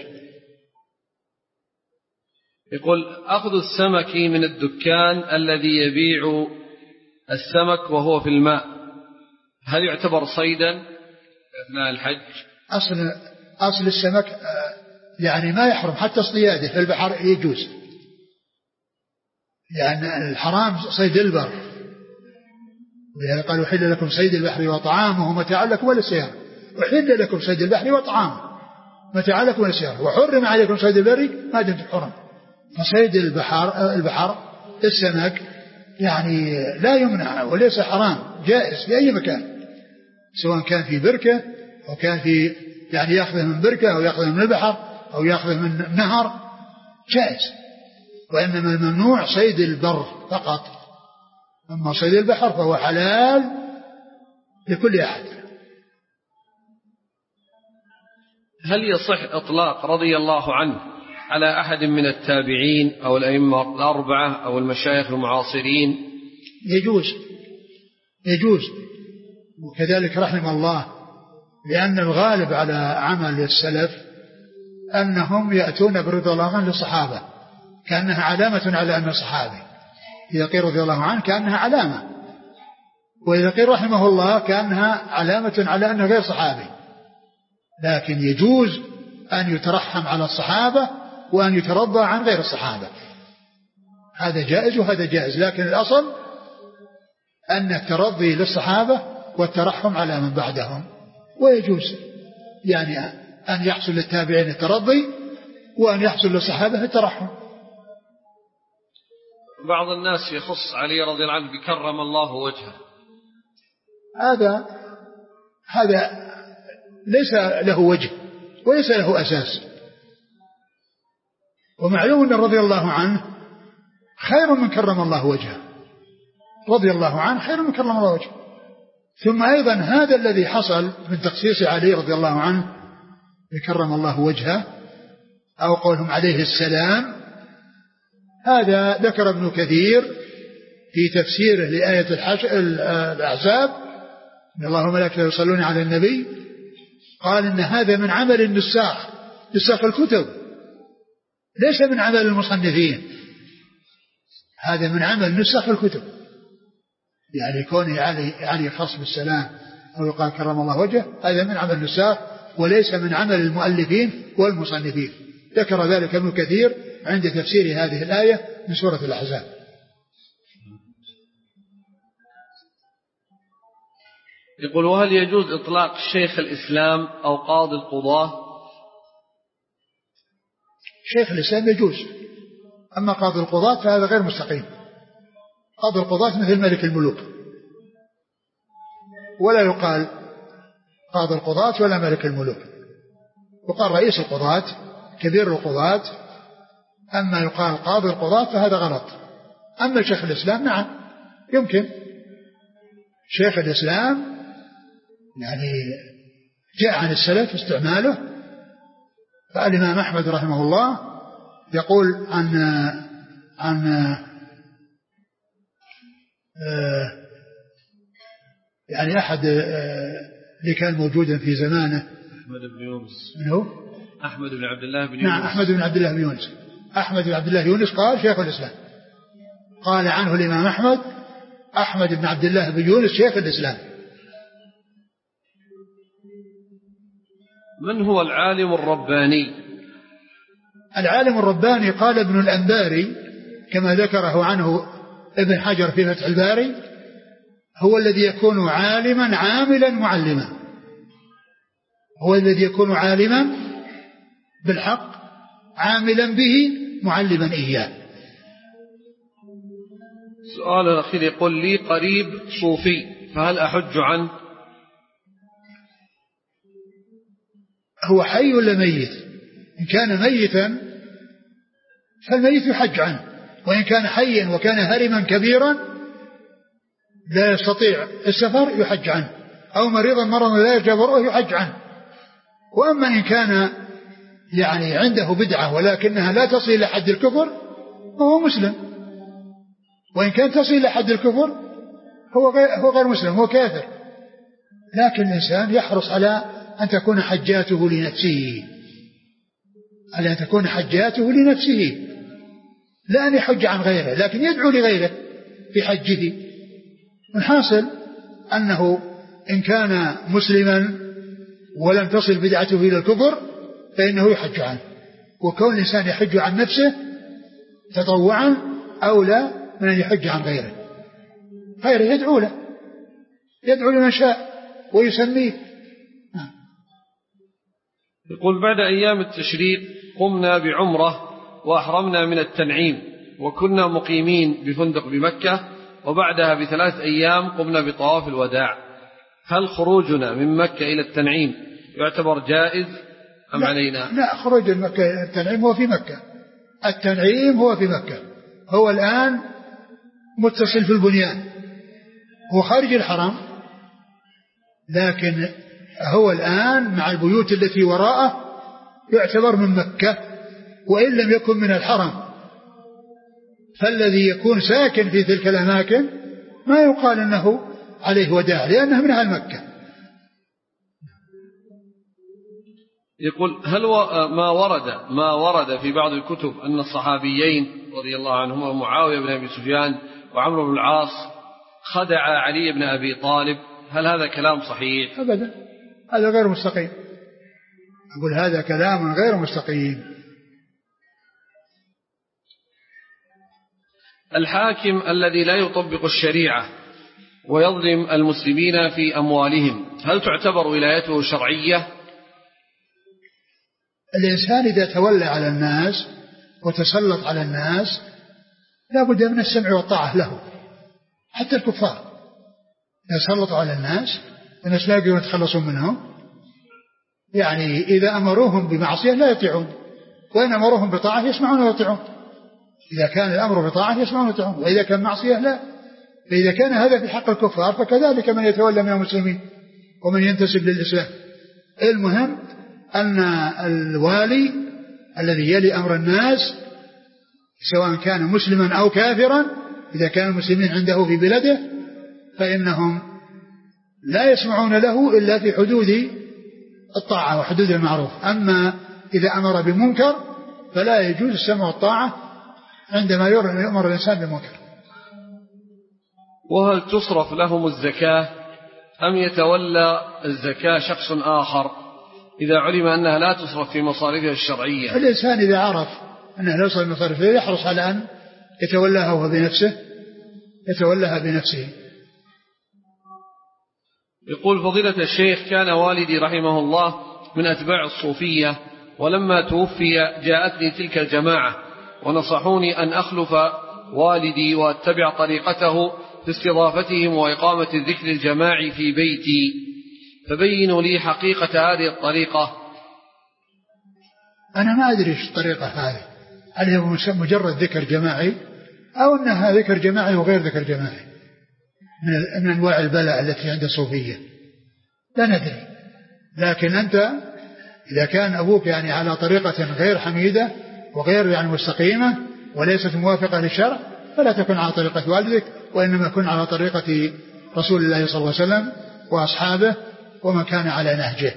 يقول أخذ السمك من الدكان الذي يبيع السمك وهو في الماء هل يعتبر صيدا أثناء الحج؟
أصل, أصل السمك يعني ما يحرم حتى اصطياده في البحر يجوز، يعني الحرام صيد البر، ولهذا قال أحل لكم صيد البحر وطعامه متاعا لكم وللسيارة. أحل لكم صيد البحر وطعامه متاعا لكم وللسيارة، وحرم عليكم صيد البر ما دمتم حرم. فصيد البحر البحر السمك يعني لا يمنع وليس حرام، جائز في أي مكان، سواء كان في بركة أو كان في يعني يأخذه من بركة أو يأخذه من البحر أو يأخذه من نهر، جائز. وإنما الممنوع صيد البر فقط، أما صيد البحر فهو حلال لكل أحد.
هل يصح إطلاق رضي الله عنه على أحد من التابعين أو الأئمة الأربعة أو المشايخ المعاصرين؟
يجوز يجوز وكذلك رحمه الله، لأن الغالب على عمل السلف أنهم يأتون برضا الله عنه للصحابة كأنها علامة على أن صحابي. إذا قيل رضي الله عنه كأنها علامة، وإذا قيل رحمه الله كأنها علامة على أنه غير صحابي. لكن يجوز أن يترحم على الصحابة وأن يترضى عن غير الصحابة، هذا جائز وهذا جائز، لكن الأصل أن الترضي للصحابة والترحم على من بعدهم. ويجوز يعني أن يحصل للتابعين الترضي وأن يحصل للصحابة الترحم.
بعض الناس يخص علي رضي الله عنه بكرم الله وجهه،
هذا هذا ليس له وجه وليس له أساس. ومعلوم أن رضي الله عنه خير من كرم الله وجهه، رضي الله عنه خير من كرم الله وجهه. ثم أيضا هذا الذي حصل من تخصيص علي رضي الله عنه بكرم الله وجهه أو قولهم عليه السلام، هذا ذكر ابن كثير في تفسيره لآية الأحزاب إن الله وملائكته يصلون على النبي، قال إن هذا من عمل النساخ، نساخ الكتب، ليس من عمل المصنفين، هذا من عمل نساخ الكتب. يعني كونه علي, علي خاص بالسلام أو يقال كرم الله وجهه، هذا من عمل النساخ وليس من عمل المؤلفين والمصنفين. ذكر ذلك ابن كثير عند تفسير هذه الآية من سورة الأحزاب.
يقول وهل يجوز إطلاق شيخ الإسلام أو قاضي القضاة؟
شيخ الإسلام يجوز، أما قاضي القضاة فهذا غير مستقيم. قاضي القضاة مثل ملك الملوك، ولا يقال قاضي القضاة ولا ملك الملوك، يقال رئيس القضاة كبير القضاة، أما يقال قاضي القضاة فهذا غلط. أما شيخ الإسلام نعم يمكن، شيخ الإسلام يعني جاء عن السلف استعماله. فالإمام أحمد رحمه الله يقول عن عن آه يعني أحد آه اللي كان موجودا في زمانه
أحمد بن يونس.
من هو؟
أحمد بن عبد الله بن يونس.
نعم أحمد بن عبد الله بن يونس. أحمد بن عبد الله يونس قال شيخ الإسلام، قال عنه الإمام أحمد أحمد بن عبد الله بن يونس شيخ الإسلام.
من هو العالم الرباني؟
العالم الرباني قال ابن الأنباري كما ذكره عنه ابن حجر في فتح الباري، هو الذي يكون عالما عاملا معلما، هو الذي يكون عالما بالحق عاملا به معلما إياه.
السؤال الأخير يقول لي قريب صوفي فهل أحج عنه؟
هو حي ولا ميت؟ إن كان ميتا فالميت يحج عنه، وإن كان حيا وكان هرما كبيرا لا يستطيع السفر يحج عنه، أو مريضا مرضا لا يجبره يحج عنه. وأما إن كان يعني عنده بدعة ولكنها لا تصل إلى حد الكفر فهو مسلم، وإن كان تصل إلى حد الكفر هو غير, هو غير مسلم، هو كافر. لكن الإنسان يحرص على أن تكون حجاته لنفسه، على أن تكون حجاته لنفسه، لا أن يحج عن غيره، لكن يدعو لغيره في حجه. الحاصل أنه إن كان مسلما ولم تصل بدعته إلى الكفر فإنه يحج عنه. وكون الإنسان يحج عن نفسه تطوعا أولى من أن يحج عن غيره. غيره يدعو له، يدعو لمن شاء ويسميه.
يقول بعد أيام التشريق قمنا بعمرة وأحرمنا من التنعيم، وكنا مقيمين بفندق بمكة، وبعدها بثلاث أيام قمنا بطواف الوداع. هل خروجنا من مكة إلى التنعيم يعتبر جائز أم
لا
علينا؟
لا، خروج مكة إلى التنعيم هو في مكة، التنعيم هو في مكة، هو الآن متصل في البنيان، هو خارج الحرم، لكن هو الآن مع البيوت التي وراءه يعتبر من مكة وإن لم يكن من الحرم. فالذي يكون ساكن في تلك الأماكن ما يقال أنه عليه وداع لأنه من أهل مكة.
يقول هل ما ورد ما ورد في بعض الكتب أن الصحابيين رضي الله عنهما معاوية بن أبي سفيان وعمرو بن العاص خدع علي بن أبي طالب، هل هذا كلام صحيح؟
أبدا، هذا غير مستقيم. أقول هذا كلام غير مستقيم.
الحاكم الذي لا يطبق الشريعة ويظلم المسلمين في أموالهم هل تعتبر ولايته شرعية؟
الإنسان إذا تولى على الناس وتسلط على الناس لا بد من السمع والطاعة له، حتى الكفار يسلطوا على الناس الناس لا يقدرون يتخلصون منهم، يعني إذا أمروهم بمعصية لا يطيعون، وإن أمروهم بطاعة يسمعون ويطيعون. إذا كان الأمر بطاعة يسمعون ويطيعون، وإذا كان معصية لا. فإذا كان هذا في حق الكفار فكذلك من يتولى من المسلمين ومن ينتسب للإسلام. المهم أن الوالي الذي يلي أمر الناس سواء كان مسلما أو كافرا، إذا كان المسلمين عنده في بلده فإنهم لا يسمعون له إلا في حدود الطاعة وحدود المعروف. أما إذا أمر بمنكر فلا يجوز السمع والطاعة عندما يؤمر الإنسان بمنكر.
وهل تصرف لهم الزكاة أم يتولى الزكاة شخص آخر إذا علم أنها لا تصرف في مصارفها الشرعية؟
الإنسان إذا عرف أنها لا تصرف في مصارفها يحرص على أن يتولاها هو بنفسه، يتولاها بنفسه.
يقول فضيلة الشيخ كان والدي رحمه الله من أتباع الصوفية، ولما توفي جاءتني تلك الجماعة ونصحوني أن أخلف والدي وأتبع طريقته في استضافتهم وإقامة الذكر الجماعي في بيتي، فبينوا لي حقيقة هذه الطريقة.
أنا ما أدري إيش الطريقة هذه، هل هي مجرد ذكر جماعي أو أنها ذكر جماعي وغير ذكر جماعي من أنواع البلاء التي عند الصوفية؟ لا ندري. لكن أنت إذا كان أبوك يعني على طريقة غير حميدة وغير يعني مستقيمة وليست موافقة للشرع فلا تكن على طريقة والدك، وإنما كن على طريقة رسول الله صلى الله عليه وسلم وأصحابه ومن كان على نهجه.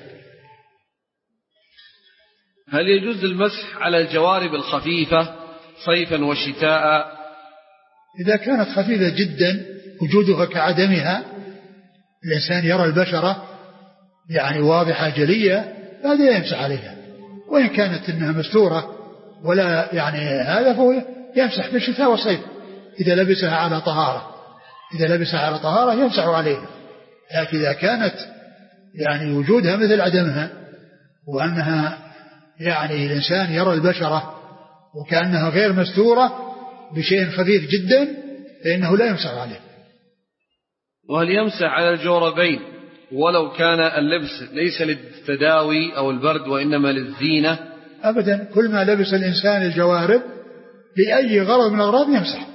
هل يجوز المسح على الجوارب الخفيفة صيفا وشتاء؟
إذا كانت خفيفة جدا وجودها كعدمها، الإنسان يرى البشرة يعني واضحة جلية هذا يمسح عليها، وإن كانت إنها مستورة ولا يعني هذا فهو يمسح في الشتاء والصيف إذا لبسها على طهارة، إذا لبسها على طهارة يمسح عليها. لكن إذا كانت يعني وجودها مثل عدمها وأنها يعني الإنسان يرى البشرة وكأنها غير مستورة بشيء خفيف جدا فإنه لا يمسح عليه.
وهل يمسح على الجوربين ولو كان اللبس ليس للتداوي أو البرد وإنما للزينة؟
أبدا، كل ما لبس الإنسان الجوارب لأي غرض من الأغراض يمسح.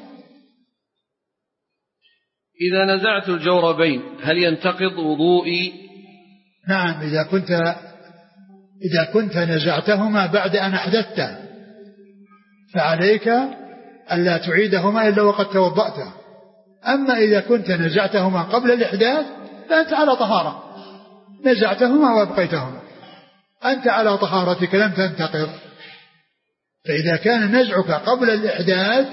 إذا نزعت الجوربين هل ينتقض وضوئي؟
نعم، إذا كنت إذا كنت نزعتهما بعد أن أحدثت فعليك ألا تعيدهما إلا وقد توضأت. أما إذا كنت نزعتهما قبل الإحداث فأنت على طهارة، نزعتهما وأبقيتهما، أنت على طهارتك لم تنتقض. فإذا كان نزعك قبل الإحداث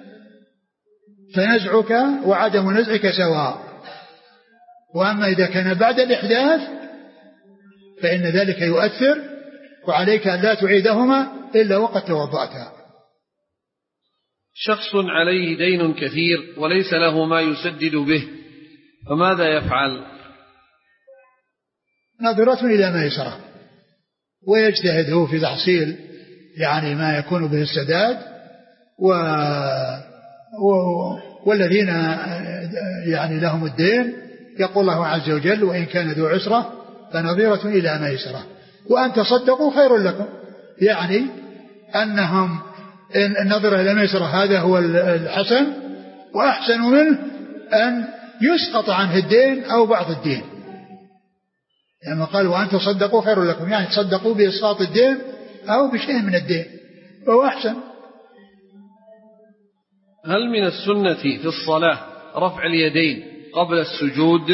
فنزعك وعدم نزعك سواء، وأما إذا كان بعد الإحداث فإن ذلك يؤثر وعليك أن لا تعيدهما إلا وقد توضأت.
شخص عليه دين كثير وليس له ما يسدد به فماذا يفعل؟
نظرة إلى ما يسره ويجتهد هو في تحصيل يعني ما يكون به السداد، و... و... والذين يعني لهم الدين يقول الله عز وجل وإن كان ذو عسرة فنظيرة إلى ما يسره وأن تصدقوا خير لكم، يعني أنهم النظرة إلى ما يسره هذا هو الحسن، وأحسن منه أن يسقط عنه الدين أو بعض الدين، يعني ما قال وأن تصدقوا خير لكم، يعني تصدقوا بإسقاط الدين أو بشيء من الدين فهو أحسن.
هل من السنة في الصلاة رفع اليدين قبل السجود؟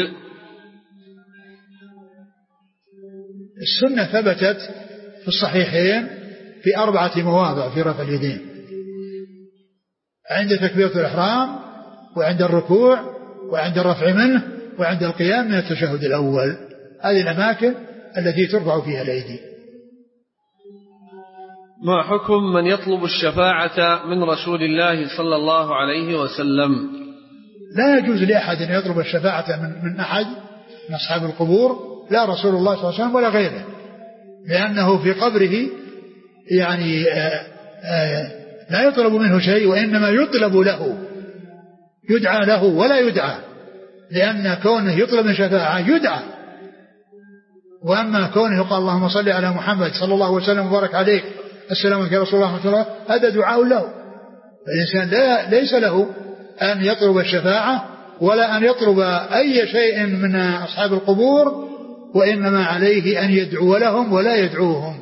السنة ثبتت في الصحيحين في أربعة مواضع في رفع اليدين: عند تكبيرة الإحرام، وعند الركوع، وعند الرفع منه، وعند القيام من التشهد الأول. هذه الأماكن التي ترفع فيها الأيدي.
ما حكم من يطلب الشفاعة من رسول الله صلى الله عليه وسلم؟
لا يجوز لأحد أن يطلب الشفاعة من, من أحد من أصحاب القبور، لا رسول الله صلى الله عليه وسلم ولا غيره، لأنه في قبره يعني آآ آآ لا يطلب منه شيء، وإنما يطلب له، يدعى له ولا يدعى، لأن كونه يطلب من شفاعة يدعى. وأما كونه يقال اللهم صل على محمد صلى الله عليه وسلم وبارك عليه السلام عليك يا رسول الله ورحمة الله، هذا دعاء له. فالإنسان لا ليس له أن يطلب الشفاعة ولا أن يطلب أي شيء من أصحاب القبور، وإنما عليه أن يدعو لهم ولا يدعوهم.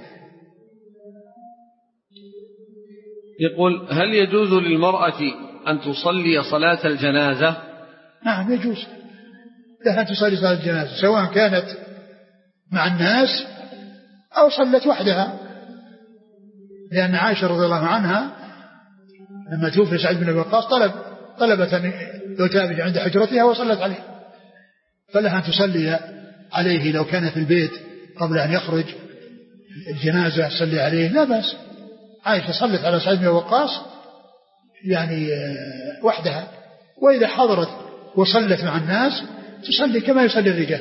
يقول هل يجوز للمرأة أن تصلي صلاة الجنازة؟
نعم يجوز لها أن تصلي صلاة الجنازة، سواء كانت مع الناس أو صلت وحدها، لأن عائشة رضي الله عنها لما توفي سعد بن أبي وقاص طلب طلبت أن يتابع عند حجرتها وصلت عليه، فلها أن تصلي عليه لو كان في البيت قبل أن يخرج الجنازة صلي عليه لا بأس. عائشة صلت على سعد بن أبي وقاص يعني وحدها، وإذا حضرت وصلت مع الناس تصلي كما يصلي الرجال.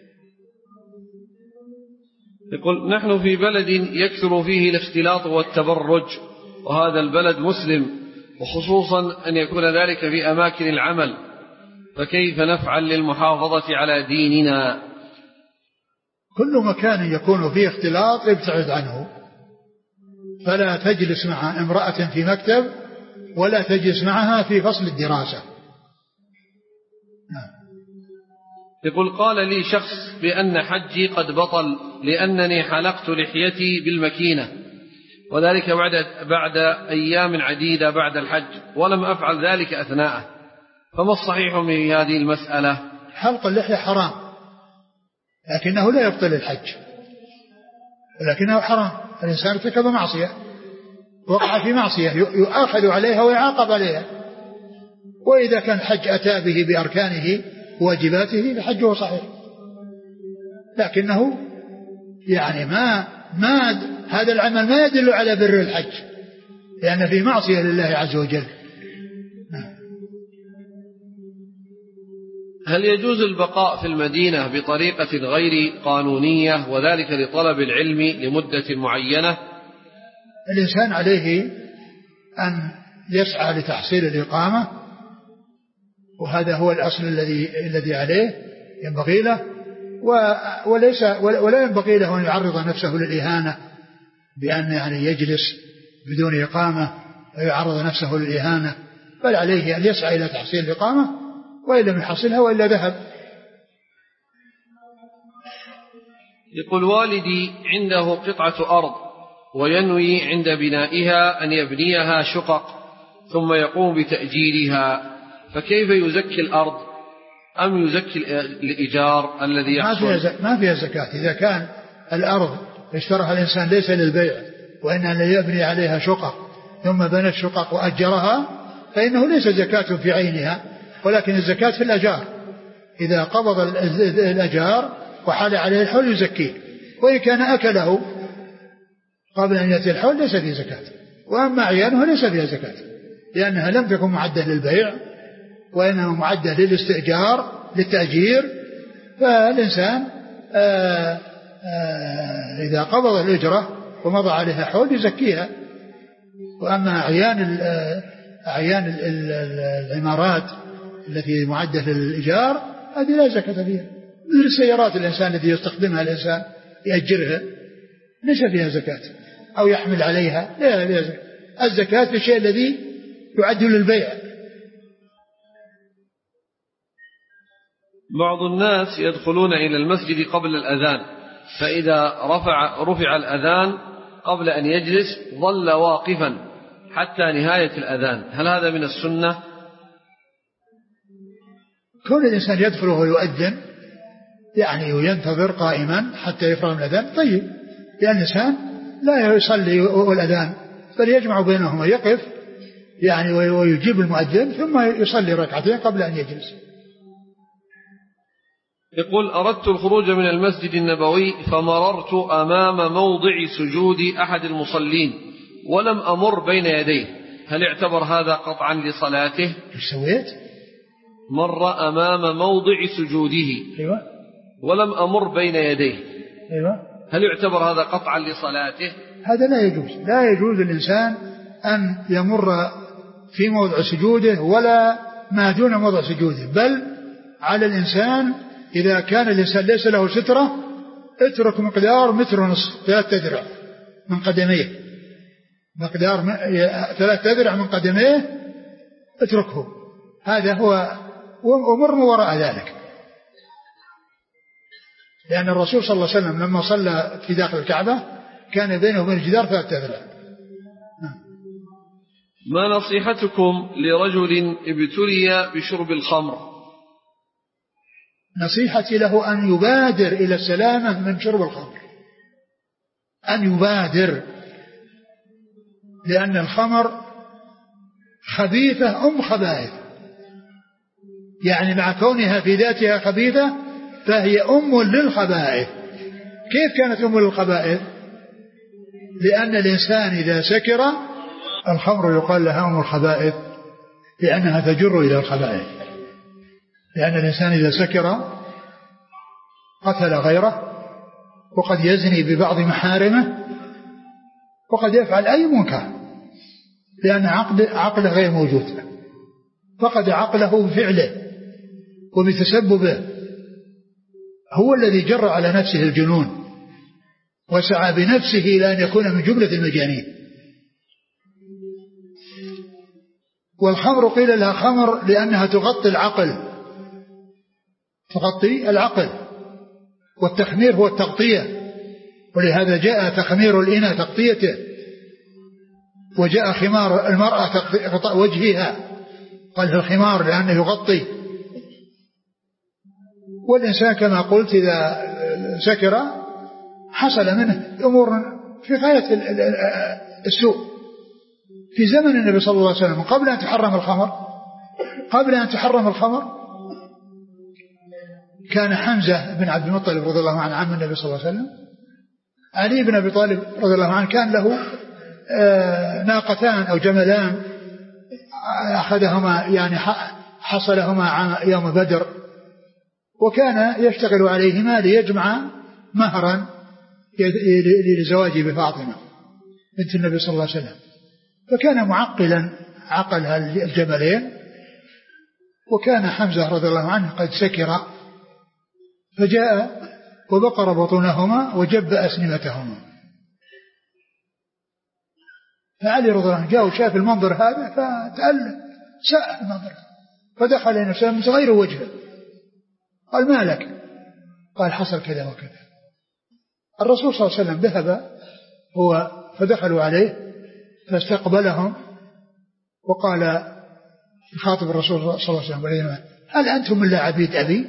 يقول نحن في بلد يكثر فيه الاختلاط والتبرج، وهذا البلد مسلم، وخصوصا أن يكون ذلك في أماكن العمل، فكيف نفعل للمحافظة على ديننا؟
كل مكان يكون فيه اختلاط ابتعد عنه، فلا تجلس مع امرأة في مكتب ولا تجلس معها في فصل الدراسة.
يقول قال لي شخص بأن حجي قد بطل لأنني حلقت لحيتي بالمكينة، وذلك بعد, بعد أيام عديدة بعد الحج، ولم أفعل ذلك أثناءه، فما الصحيح من هذه المسألة؟
حلق اللحية حرام، لكنه لا يبطل الحج، ولكنه حرام. الإنسان ارتكب معصية، وقع في معصية يؤاخذ عليها ويعاقب عليها، وإذا كان الحج أتى به بأركانه واجباته فحجه صحيح، لكنه يعني ما ما هذا العمل ما يدل على بر الحج، لأن في معصية لله عز وجل.
هل يجوز البقاء في المدينة بطريقة غير قانونية وذلك لطلب العلم لمدة معينة
الإنسان عليه أن يسعى لتحصيل الإقامة، وهذا هو الأصل الذي الذي عليه ينبغي له، وليس ولا ينبغي له أن يعرض نفسه للإهانة بأن يعني يجلس بدون إقامة ويعرض نفسه للإهانة، بل عليه أن يسعى إلى تحصيل الإقامة، وإن لم يحصلها وإلا ذهب.
يقول والدي عنده قطعة أرض وينوي عند بنائها أن يبنيها شقق ثم يقوم بتأجيرها، فكيف يزكي الأرض أم يزكي الإيجار الذي يحصل؟
ما فيها ما فيها زكاة. إذا كان الأرض اشتراها الإنسان ليس للبيع وإنما يبني عليها شقق ثم بنى الشقق وأجرها فإنه ليس زكاة في عينها، ولكن الزكاة في الأجار. إذا قبض الأجار وحال عليه الحول يزكيه، وإن كان أكله قبل أن يأتي الحول ليس فيه زكاة. وأما عيانه ليس فيها زكاة لأنها لم تكن معدة للبيع وإنما معدة للاستئجار للتأجير. فالإنسان آآ آآ إذا قبض الأجرة ومضى عليها حول يزكيها. وأما عيان عيان العمارات التي معدة للإيجار هذه لا زكاة فيها، مثل السيارات الإنسان التي يستخدمها الإنسان يأجرها ليس فيها زكاة، أو يحمل عليها لا فيها زكاة. الزكاة في الشيء الذي يعد للبيع.
بعض الناس يدخلون إلى المسجد قبل الأذان، فإذا رفع رفع الأذان قبل أن يجلس ظل واقفا حتى نهاية الأذان، هل هذا من السنة؟
كون الإنسان يدخل وهو يؤذن يعني وينتظر قائما حتى يفرغ من الأذان طيب، لأن الإنسان لا يصلي والأذان بل يجمع بينهما، يقف يعني ويجيب المؤذن ثم يصلي ركعتين قبل أن يجلس.
يقول أردت الخروج من المسجد النبوي فمررت أمام موضع سجود أحد المصلين ولم أمر بين يديه، هل يعتبر هذا قطعا لصلاته؟
ايش سويت؟
مر أمام موضع سجوده
أيوة.
ولم أمر بين يديه،
أيوة.
هل يعتبر هذا قطعا لصلاته؟
هذا لا يجوز. لا يجوز للإنسان أن يمر في موضع سجوده ولا ما دون موضع سجوده، بل على الإنسان إذا كان الإنسان ليس له سترة اترك مقدار متر ونصف ثلاثة أذرع من قدميه، مقدار ثلاثة أذرع من قدميه اتركه، هذا هو، ومر وراء ذلك. لأن الرسول صلى الله عليه وسلم لما صلى في داخل الكعبة كان بينه وبين الجدار ثلاثة أذرع.
ما نصيحتكم لرجل ابتلي بشرب الخمر؟
نصيحتي له أن يبادر إلى السلامة من شرب الخمر، أن يبادر، لأن الخمر خبيثة أم خبائث، يعني مع كونها في ذاتها خبيثة فهي أم للخبائث. كيف كانت أم للخبائث؟ لأن الإنسان إذا سكر الخمر يقال لها أم الخبائث لأنها تجر إلى الخبائث، لأن الإنسان إذا سكر قتل غيره وقد يزني ببعض محارمه وقد يفعل أي منكر، لأن عقل عقله غير موجود، فقد عقله بفعله وبتسببه، هو الذي جر على نفسه الجنون وسعى بنفسه إلى أن يكون من جملة المجانين. والخمر قيل لها خمر لأنها تغطي العقل، تغطي العقل، والتخمير هو التغطية، ولهذا جاء تخمير الإناء تغطيته، وجاء خمار المرأة غطاء وجهها، قال الخمار لأنه يغطي. والإنسان كما قلت إذا سكر حصل منه أمور في غاية السوء. في زمن النبي صلى الله عليه وسلم قبل أن تحرم الخمر قبل أن تحرم الخمر كان حمزة بن عبد المطلب رضي الله عنه عم النبي صلى الله عليه وسلم، علي بن أبي طالب رضي الله عنه كان له ناقتان أو جملان أخذهما يعني حصلهما يوم بدر، وكان يشتغل عليهما ليجمع مهرا لزواجه بفاطمة، بنت النبي صلى الله عليه وسلم، فكان معقلا عقل الجملين. وكان حمزة رضي الله عنه قد سكر فجاء وبقر بطونهما وجب أسنمتهما. فعلي رضي الله عنه جاء وشاف المنظر هذا فتألم ساء المنظر، فدخل إلى النبي من غير وجهه قال ما لك؟ قال حصل كذا وكذا. الرسول صلى الله عليه وسلم ذهب هو فدخلوا عليه فاستقبلهم وقال يخاطب الرسول صلى الله عليه وسلم هل أنتم إلا عبيد أبي؟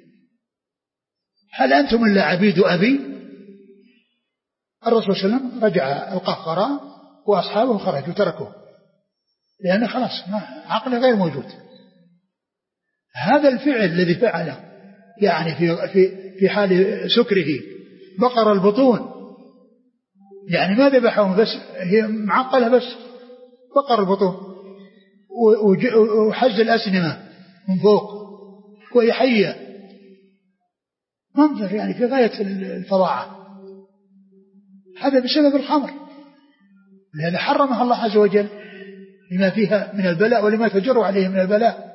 هل أنتم إلا عبيد أبي؟ الرسول صلى الله عليه وسلم رجع القهقرة وأصحابه خرجوا وتركوه لأنه خلاص عقله غير موجود. هذا الفعل الذي فعله يعني في في في حال سكره بقر البطون، يعني ما ذبحهم بس هي معقلة بس بقر البطون وحز الأسنمة من فوق وهي حية، منظر يعني في غاية الفظاعة. هذا بسبب الخمر لأن حرمها الله عز وجل لما فيها من البلاء ولما تجر عليه من البلاء.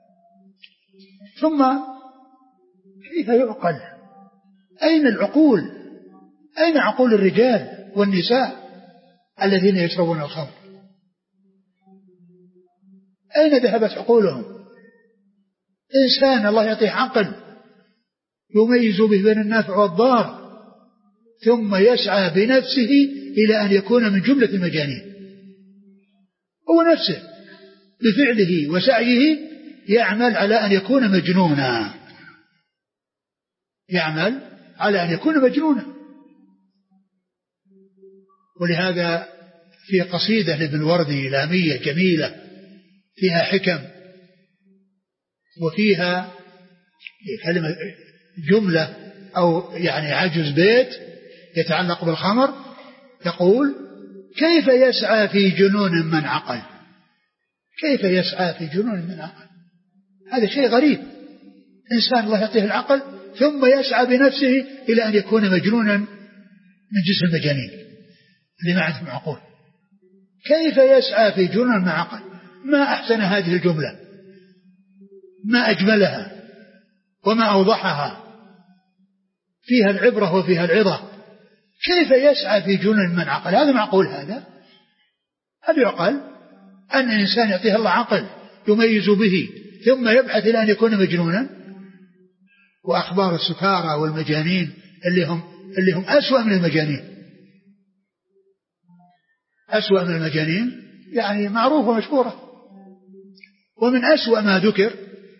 ثم كيف يعقل؟ أين العقول؟ أين عقول الرجال والنساء الذين يشربون الخمر؟ أين ذهبت عقولهم؟ إنسان الله يعطيه عقل يميز به بين النافع والضار ثم يسعى بنفسه إلى أن يكون من جملة المجانين. هو نفسه بفعله وسعيه يعمل على أن يكون مجنونا، يعمل على أن يكون مجنونا. ولهذا في قصيدة لابن الوردي لامية جميلة فيها حكم وفيها كلمة جملة أو يعني عجز بيت يتعلق بالخمر، يقول كيف يسعى في جنون من عقل؟ كيف يسعى في جنون من عقل؟ هذا شيء غريب. إنسان الله يعطيه العقل ثم يسعى بنفسه إلى أن يكون مجنونا من جنس المجانين اللي ما عندهم عقول. كيف يسعى في جنون من عقل؟ ما أحسن هذه الجملة، ما أجملها وما أوضحها، فيها العبرة وفيها العظة. كيف يسعى في جنون من عقل؟ هذا معقول؟ هذا هل يعقل أن الإنسان يعطيه الله عقل يميز به ثم يبحث إلى أن يكون مجنونا؟ وأخبار السكارى والمجانين اللي هم, اللي هم أسوأ من المجانين، أسوأ من المجانين يعني معروفة ومشهورة. ومن أسوأ ما ذكر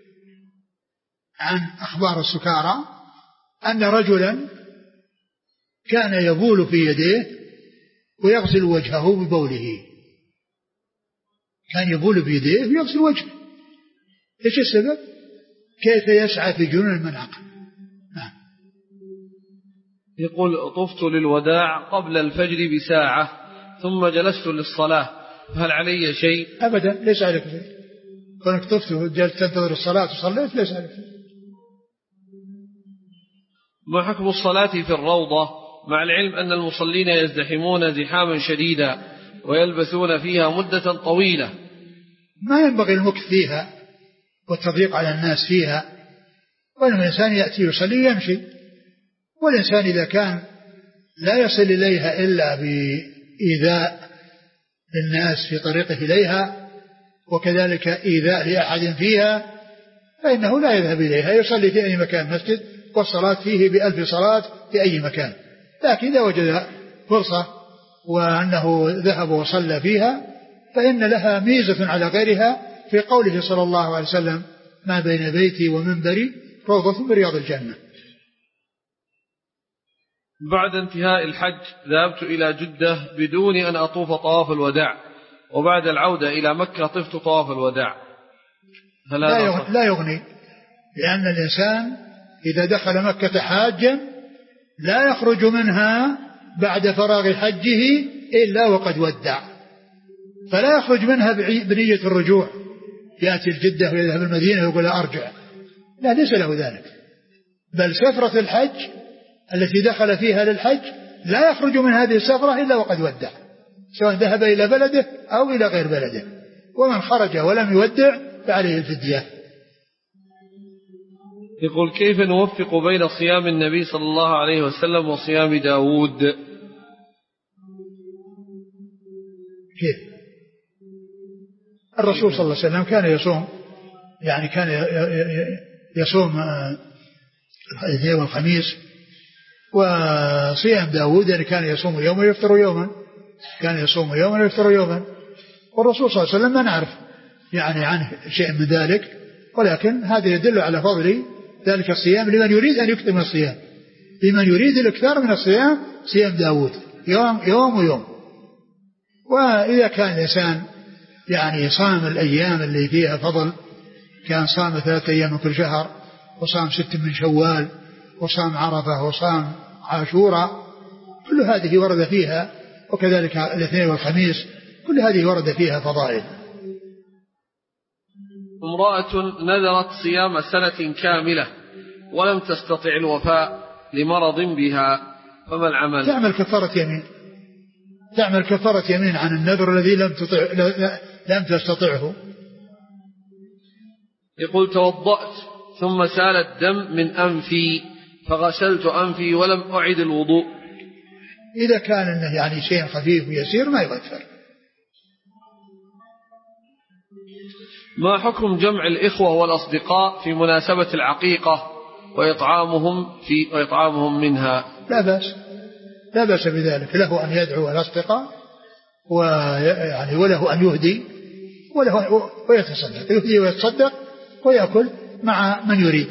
عن أخبار السكارى أن رجلا كان يبول في يديه ويغسل وجهه ببوله، كان يبول في يديه ويغسل وجهه. إيش السبب؟ كيف يسعى في جنون من عقل. نعم.
يقول طفت للوداع قبل الفجر بساعة ثم جلست للصلاة، هل علي شيء؟
أبدا ليس عليك شيء. كونك طفت وجلست تنتظر الصلاة وصليت ليس عليك شيء.
ما حكم الصلاة في الروضة مع العلم أن المصلين يزدحمون زحاما شديدا ويلبثون فيها مدة طويلة؟
ما ينبغي المكث فيها والتضييق على الناس فيها، والإنسان يأتي يصلي يمشي. والإنسان إذا كان لا يصل إليها إلا بإيذاء للناس في طريقه إليها وكذلك إيذاء لأحد فيها فإنه لا يذهب إليها، يصلي في أي مكان مسجد والصلاة فيه بألف صلاة في أي مكان. لكن إذا وجد فرصة وأنه ذهب وصلى فيها فإن لها ميزة على غيرها في قوله صلى الله عليه وسلم ما بين بيتي ومنبري روضة من رياض الجنة.
بعد انتهاء الحج ذهبت إلى جدة بدون أن أطوف طواف الوداع، وبعد العودة إلى مكة طفت طواف الوداع،
لا يغني, لا يغني لأن الإنسان إذا دخل مكة حاجا لا يخرج منها بعد فراغ حجه إلا وقد ودع، فلا يخرج منها بنية الرجوع يأتي الجدة ويذهب المدينة ويقول أرجع، لا ليس له ذلك. بل سفرة الحج التي دخل فيها للحج لا يخرج من هذه السفرة إلا وقد ودع، سواء ذهب إلى بلده أو إلى غير بلده. ومن خرج ولم يودع فعليه الفدية.
يقول كيف نوفق بين صيام النبي صلى الله عليه وسلم وصيام داود؟
كيف؟ الرسول صلى الله عليه وسلم كان يصوم، يعني كان يصوم الاثنين والخميس، وصيام داود يعني كان يصوم يوما ويفطر يوما، كان يصوم يوما ويفطر يوما. والرسول صلى الله عليه وسلم ما نعرف يعني عنه شيء من ذلك، ولكن هذا يدل على فضل ذلك الصيام لمن يريد أن يكثر من الصيام، لمن يريد الإكثار من الصيام صيام داود يوم يوم ويوم. وإذا كان الإنسان يعني صام الأيام اللي فيها فضل، كان صام ثلاثة أيام من كل شهر، وصام ست من شوال، وصام عرفة، وصام عاشوراء، كل هذه ورد فيها، وكذلك الاثنين والخميس، كل هذه ورد فيها فضائل.
امرأة نذرت صيام سنة كاملة ولم تستطع الوفاء لمرض بها، فما العمل؟
تعمل كفارة يمين، تعمل كفارة يمين عن النذر الذي لم تطع لم تستطعه.
يقول توضأت ثم سال الدم من أنفي فغسلت أنفي ولم أعد الوضوء.
إذا كان إنه يعني شيء خفيف ويسير ما يغفر.
ما حكم جمع الإخوة والأصدقاء في مناسبة العقيقة وإطعامهم في وإطعامهم منها؟
لا بأس، لا بأس بذلك، له أن يدعو الأصدقاء ويعني وله أن يهدي وله ويتصدق، يهدي ويتصدق ويأكل مع من يريد.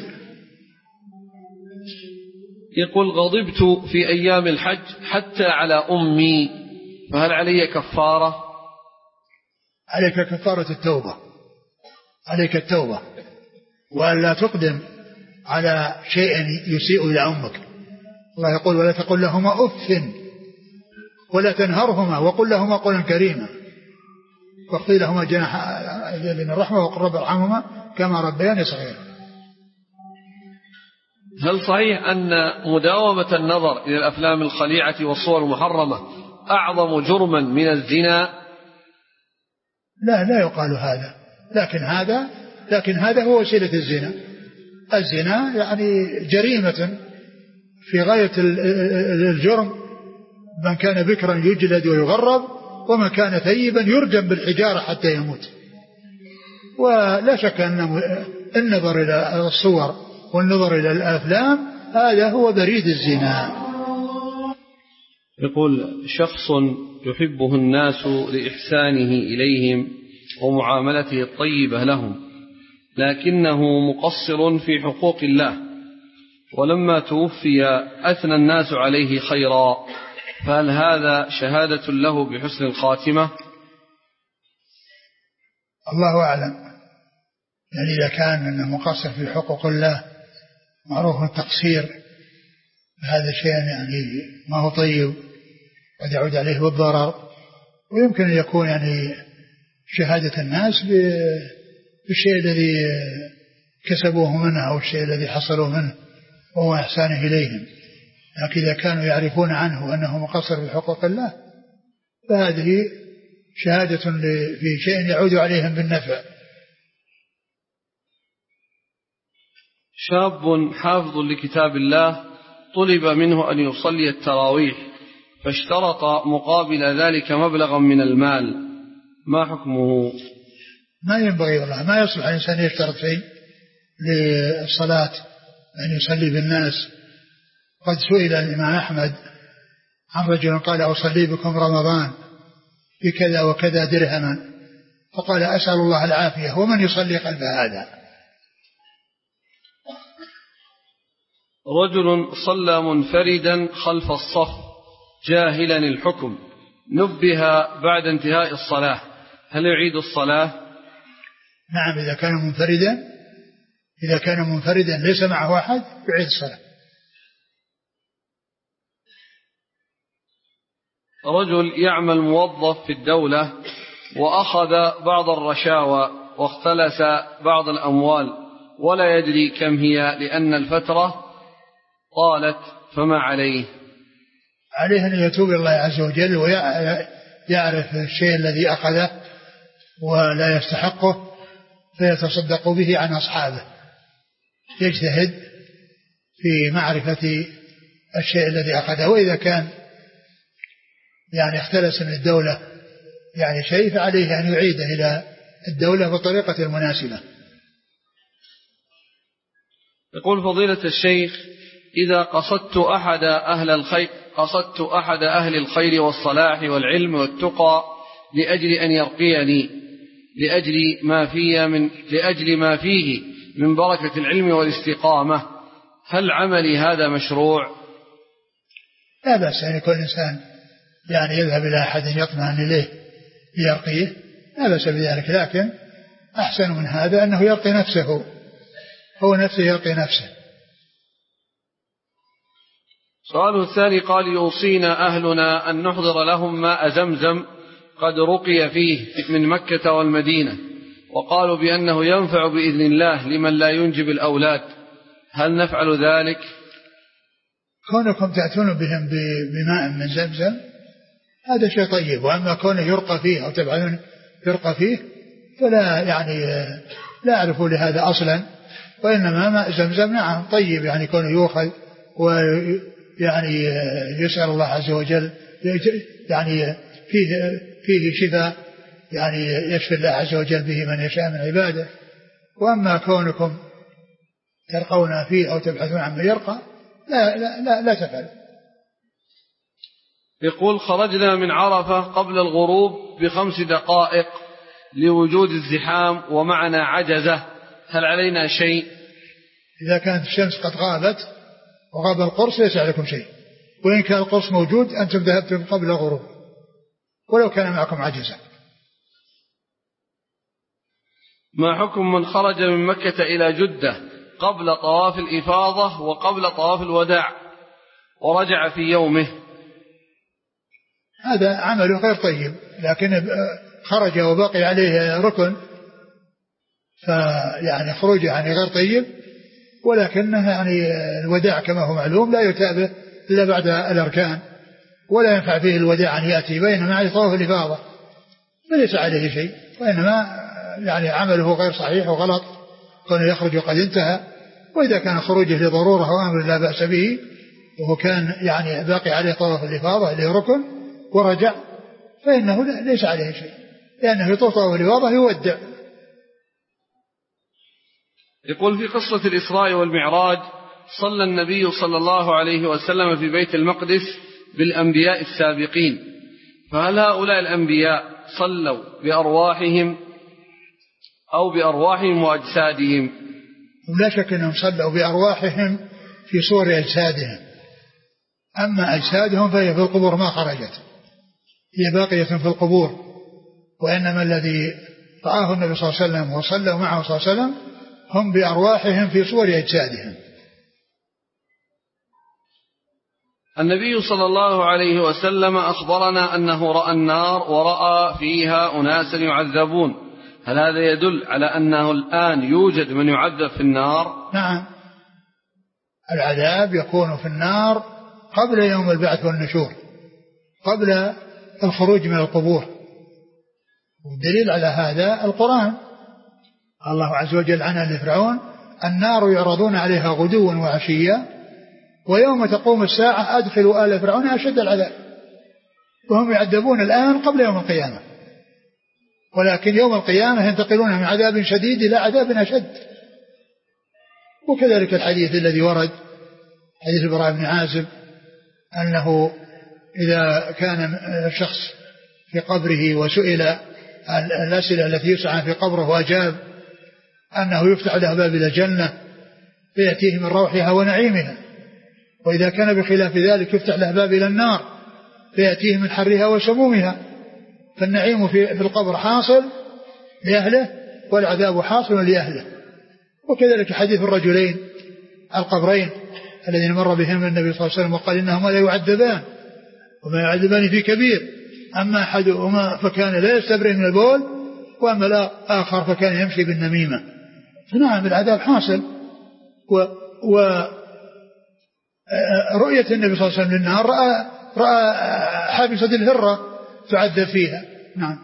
يقول غضبت في أيام الحج حتى على أمي، فهل علي كفارة؟
عليك كفارة التوبة، عليك التوبة، وألا تقدم على شيء يسيء إلى أمك. الله يقول ولا تقل لهما أف ولا تنهرهما وقل لهما قولا كريما واخفض لهما جناح الرحمة وقل رب ارحمهما كما ربياني صغيرا.
هل صحيح أن مداومة النظر إلى الأفلام الخليعة والصور المحرمة أعظم جرما من الزنا؟
لا لا يقال هذا، لكن هذا لكن هذا هو وسيلة الزنا. الزنا يعني جريمة في غاية الجرم، من كان بكرا يجلد ويغرب، ومن كان ثيبا يرجم بالحجارة حتى يموت. ولا شك أن النظر إلى الصور والنظر إلى الأفلام هذا هو بريد الزنا.
يقول شخص يحبه الناس لإحسانه إليهم ومعاملته الطيبة لهم، لكنه مقصر في حقوق الله، ولما توفي أثنى الناس عليه خيرا، فهل هذا شهادة له بحسن الخاتمة؟
الله أعلم. يعني إذا كان أنه مقصر في حقوق الله معروف التقصير، هذا شيء يعني ما هو طيب قد يعود عليه بالضرر، ويمكن أن يكون يعني شهادة الناس بالشيء الذي كسبوه منه أو الشيء الذي حصلوا منه وهو إحسانه إليهم. لكن إذا كانوا يعرفون عنه أنه مقصر في حقوق الله فهذه شهادة في شيء يعود عليهم بالنفع.
شاب حافظ لكتاب الله طلب منه أن يصلي التراويح، فاشترط مقابل ذلك مبلغا من المال، ما حكمه؟
ما ينبغي والله، ما يصلح الإنسان يشترط شيء للصلاة أن يصلي بالناس. قد سئل الإمام أحمد عن رجل قال أصلي بكم رمضان بكذا وكذا درهما، فقال أسأل الله العافية، ومن يصلي خلف هذا؟
رجل صلى منفردا خلف الصف جاهلا الحكم، نبه بعد انتهاء الصلاة، هل يعيد الصلاة؟
نعم، إذا كان منفردا إذا كان منفردا ليس معه أحد يعيد الصلاة.
رجل يعمل موظف في الدولة وأخذ بعض الرشاوى واختلس بعض الأموال ولا يدري كم هي لأن الفترة طالت، فما عليه؟
عليه أن يتوب إلى الله عز وجل يعرف الشيء الذي أخذه ولا يستحقه فيتصدق به عن أصحابه، يجتهد في معرفة الشيء الذي أخذه. وإذا كان يعني اختلس من الدولة يعني شيء فعليه أن يعيده إلى الدولة بالطريقة المناسبة.
يقول فضيلة الشيخ: إذا قصدت أحد أهل الخير قصدت أحد أهل الخير والصلاح والعلم والتقى لأجل أن يرقيني لأجل ما فيه من لأجل ما فيه من بركة العلم والاستقامة، هل عملي هذا مشروع؟
لا بأس أن يكون الإنسان يعني يذهب إلى أحد يطمئن إليه ليرقيه، لا بأس بذلك، لكن أحسن من هذا أنه يرقي نفسه، هو نفسه يرقي نفسه.
سؤاله الثاني قال: يوصينا أهلنا أن نحضر لهم ماء زمزم قد رقي فيه من مكة والمدينة، وقالوا بأنه ينفع بإذن الله لمن لا ينجب الأولاد، هل نفعل ذلك؟
كونكم تأتون بهم بماء من زمزم هذا شيء طيب، وأما كونه يرقى فيه أو تبعون يرقى فيه فلا يعني لا أعرف لهذا أصلا، وإنما ماء زمزم نعم طيب، يعني كونه يؤخذ ويعني يسأل الله عز وجل يعني فيه فيه شفاء، يعني يشفي الله عز وجل به من يشاء من عباده. وأما كونكم ترقون فيه أو تبحثون عن من يرقى لا, لا, لا, لا تفعل.
يقول: خرجنا من عرفة قبل الغروب بخمس دقائق لوجود الزحام ومعنا عجزة، هل علينا شيء؟
إذا كانت الشمس قد غابت وغاب القرص ليس عليكم شيء، وإن كان القرص موجود أنتم ذهبتم قبل الغروب ولو كان معكم عجزة.
ما حكم من خرج من مكة إلى جدة قبل طواف الإفاضة وقبل طواف الوداع ورجع في يومه؟
هذا عمله غير طيب، لكن خرج وبقي عليه ركن فيعني خروجه يعني غير طيب، ولكنه يعني الوداع كما هو معلوم لا يتابع إلا بعد الأركان، ولا ينفع فيه الوداع أن يأتي، بينما على طواف الإفاضة فليس عليه شيء، وإنما يعني عمله غير صحيح وغلط كونه يخرج وقد انتهى. وإذا كان خروجه لضرورة وأمر لا بأس به، وهو كان يعني باقي عليه طواف الإفاضة اللي ركن ورجع، فإنه ليس عليه شيء، لأنه يطوف طواف الإفاضة يودع.
يقول: في قصة الإسراء والمعراج صلى النبي صلى الله عليه وسلم في بيت المقدس بالأنبياء السابقين، فهل هؤلاء الأنبياء صلوا بأرواحهم أو بأرواحهم وأجسادهم؟
لا شك أنهم صلوا بأرواحهم في صور أجسادهم، أما أجسادهم فهي في القبور ما خرجت، هي باقية في القبور، وإنما الذي رآه النبي صلى الله عليه وسلم وصلوا معه صلى الله عليه وسلم هم بأرواحهم في صور أجسادهم.
النبي صلى الله عليه وسلم أخبرنا أنه رأى النار ورأى فيها أناسا يعذبون، هل هذا يدل على أنه الآن يوجد من يعذب في النار؟
نعم، العذاب يكون في النار قبل يوم البعث والنشور، قبل الخروج من القبور، والدليل على هذا القرآن، الله عز وجل عنها لفرعون: النار يعرضون عليها غدوا وعشيا ويوم تقوم الساعة أدخلوا آل فرعون أشد العذاب، وهم يعذبون الآن قبل يوم القيامة، ولكن يوم القيامة ينتقلون من عذاب شديد إلى عذاب أشد. وكذلك الحديث الذي ورد حديث البراء بن عازب أنه إذا كان الشخص في قبره وسئل الأسئلة التي يسعى في قبره وأجاب أنه يفتح له باب إلى الجنة فيأتيه من روحها ونعيمها، وإذا كان بخلاف ذلك يفتح له باب إلى النار فيأتيه من حرها وسمومها، فالنعيم في القبر حاصل لأهله والعذاب حاصل لأهله. وكذلك حديث الرجلين القبرين الذين مر بهم النبي صلى الله عليه وسلم وقال إنهما لا يعذبان وما يعذبان في كبير، أما أحدهما فكان لا يستبرئ من البول وأما الآخر فكان يمشي بالنميمة. فنعم العذاب حاصل. ورؤية النبي صلى الله عليه وسلم للنار رأى, رأى حابسة الهرة تعذب فيها. نعم.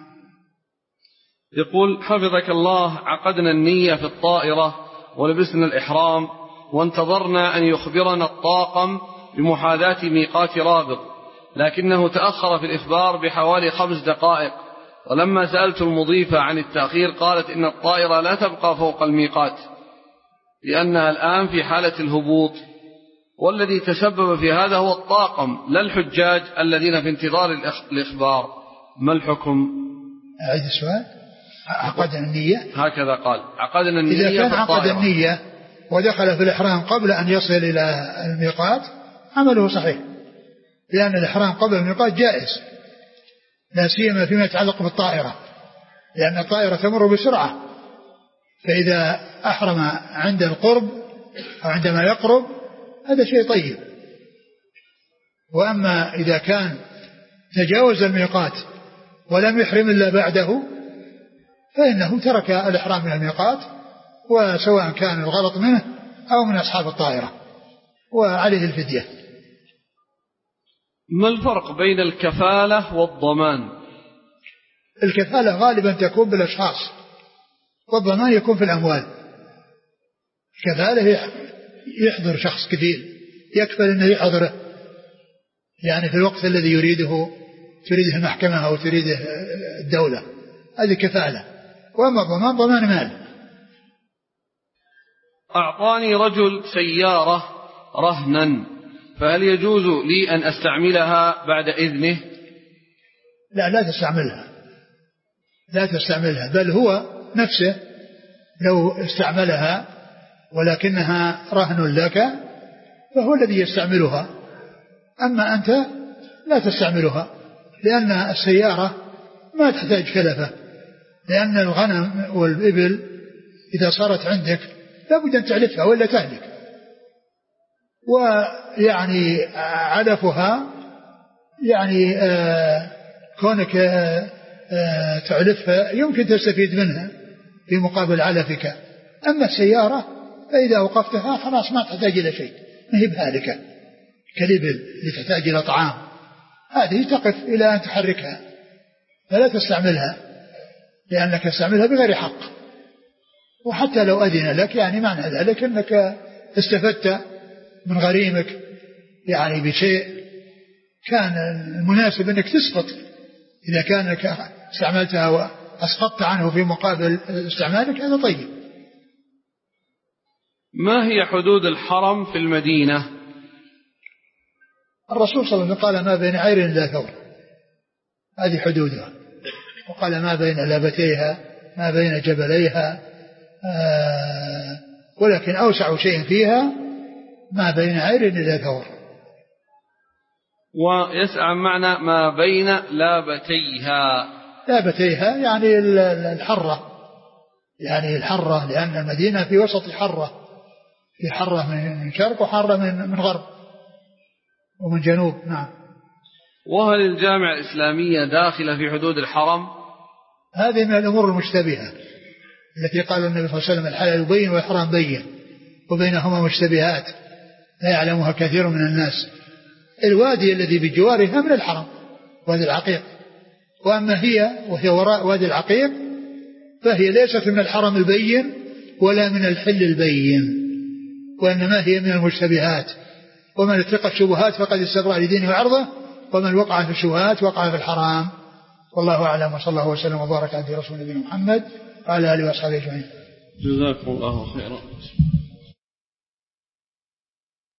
يقول حفظك الله: عقدنا النية في الطائرة ولبسنا الإحرام وانتظرنا أن يخبرنا الطاقم بمحاذاة ميقات رابغ، لكنه تأخر في الإخبار بحوالي خمس دقائق، ولما سألت المضيفة عن التأخير قالت إن الطائرة لا تبقى فوق الميقات لأنها الآن في حالة الهبوط، والذي تسبب في هذا هو الطاقم لا الحجاج الذين في انتظار الإخبار. ما الحكم؟
أعيد السؤال. عقدنا النية
هكذا قال: عقدنا النية.
إذا كان عقد النية ودخل في الإحرام قبل أن يصل إلى الميقات عمله صحيح، لأن الإحرام قبل الميقات جائز، لا سيما فيما يتعلق بالطائرة، لأن الطائرة تمر بسرعة، فإذا أحرم عند القرب أو عندما يقرب هذا شيء طيب. وأما إذا كان تجاوز الميقات ولم يحرم إلا بعده فإنه ترك الإحرام من الميقات، وسواء كان الغلط منه أو من أصحاب الطائرة، وعليه الفدية.
ما الفرق بين الكفالة والضمان؟
الكفالة غالبا تكون بالأشخاص، والضمان يكون في الأموال. الكفالة يحضر شخص كفيل يكفل أنه يحضره، يعني في الوقت الذي يريده تريده المحكمة أو تريده الدولة، هذه كفالة. وأما الضمان ضمان مال.
أعطاني رجل سيارة رهنا، فهل يجوز لي أن أستعملها بعد إذنه؟
لا لا تستعملها، لا تستعملها، بل هو نفسه لو استعملها ولكنها رهن لك فهو الذي يستعملها، أما أنت لا تستعملها، لأن السيارة ما تحتاج كلفة، لأن الغنم والإبل إذا صارت عندك لابد أن تعلفها ولا تهلك، ويعني علفها يعني آه كونك آه آه تعلفها يمكن تستفيد منها في مقابل علفك. أما السيارة فإذا أوقفتها خلاص ما تحتاج إلى شيء، ما هي بهالكة كالإبل اللي تحتاج إلى طعام، هذه تقف إلى أن تحركها، فلا تستعملها لأنك تستعملها بغير حق. وحتى لو أذن لك يعني معنى ذلك أنك استفدت من غريمك يعني بشيء كان المناسب أنك تسقط، إذا كانك استعملتها وأسقطت عنه في مقابل استعمالك هذا طيب.
ما هي حدود الحرم في المدينة؟
الرسول صلى الله عليه وسلم قال: ما بين عير لا ثور، هذه حدودها. وقال: ما بين لابتيها، ما بين جبليها، آه ولكن أوسع شيء فيها ما بين عير لا ثور.
ويسأل معنى ما بين لابتيها.
لابتيها يعني الحرة، يعني الحرة، لأن المدينة في وسط حرة، في حرة من شرق وحرة من من غرب ومن جنوب. نعم.
وهل الجامعة الإسلامية داخلة في حدود الحرم؟
هذه من الأمور المشتبهة التي قال النبي صلى الله عليه وسلم: الحلال بين والحرام بين وبينهما مشتبهات لا يعلمها كثير من الناس. الوادي الذي بجوارها من الحرم، وادي العقيق، وأما هي وهي وراء وادي العقيق فهي ليست من الحرم البين ولا من الحل البين، وإنما هي من المشتبهات. ومن اتقى الشبهات فقد استبرأ لدينه وعرضه، ومن وقع في الشبهات وقع في الحرام. والله أعلم، وصلى الله وسلم وبارك على رسول نبينا محمد وعلى آله وأصحابه أجمعين.
جزاكم الله خيرا.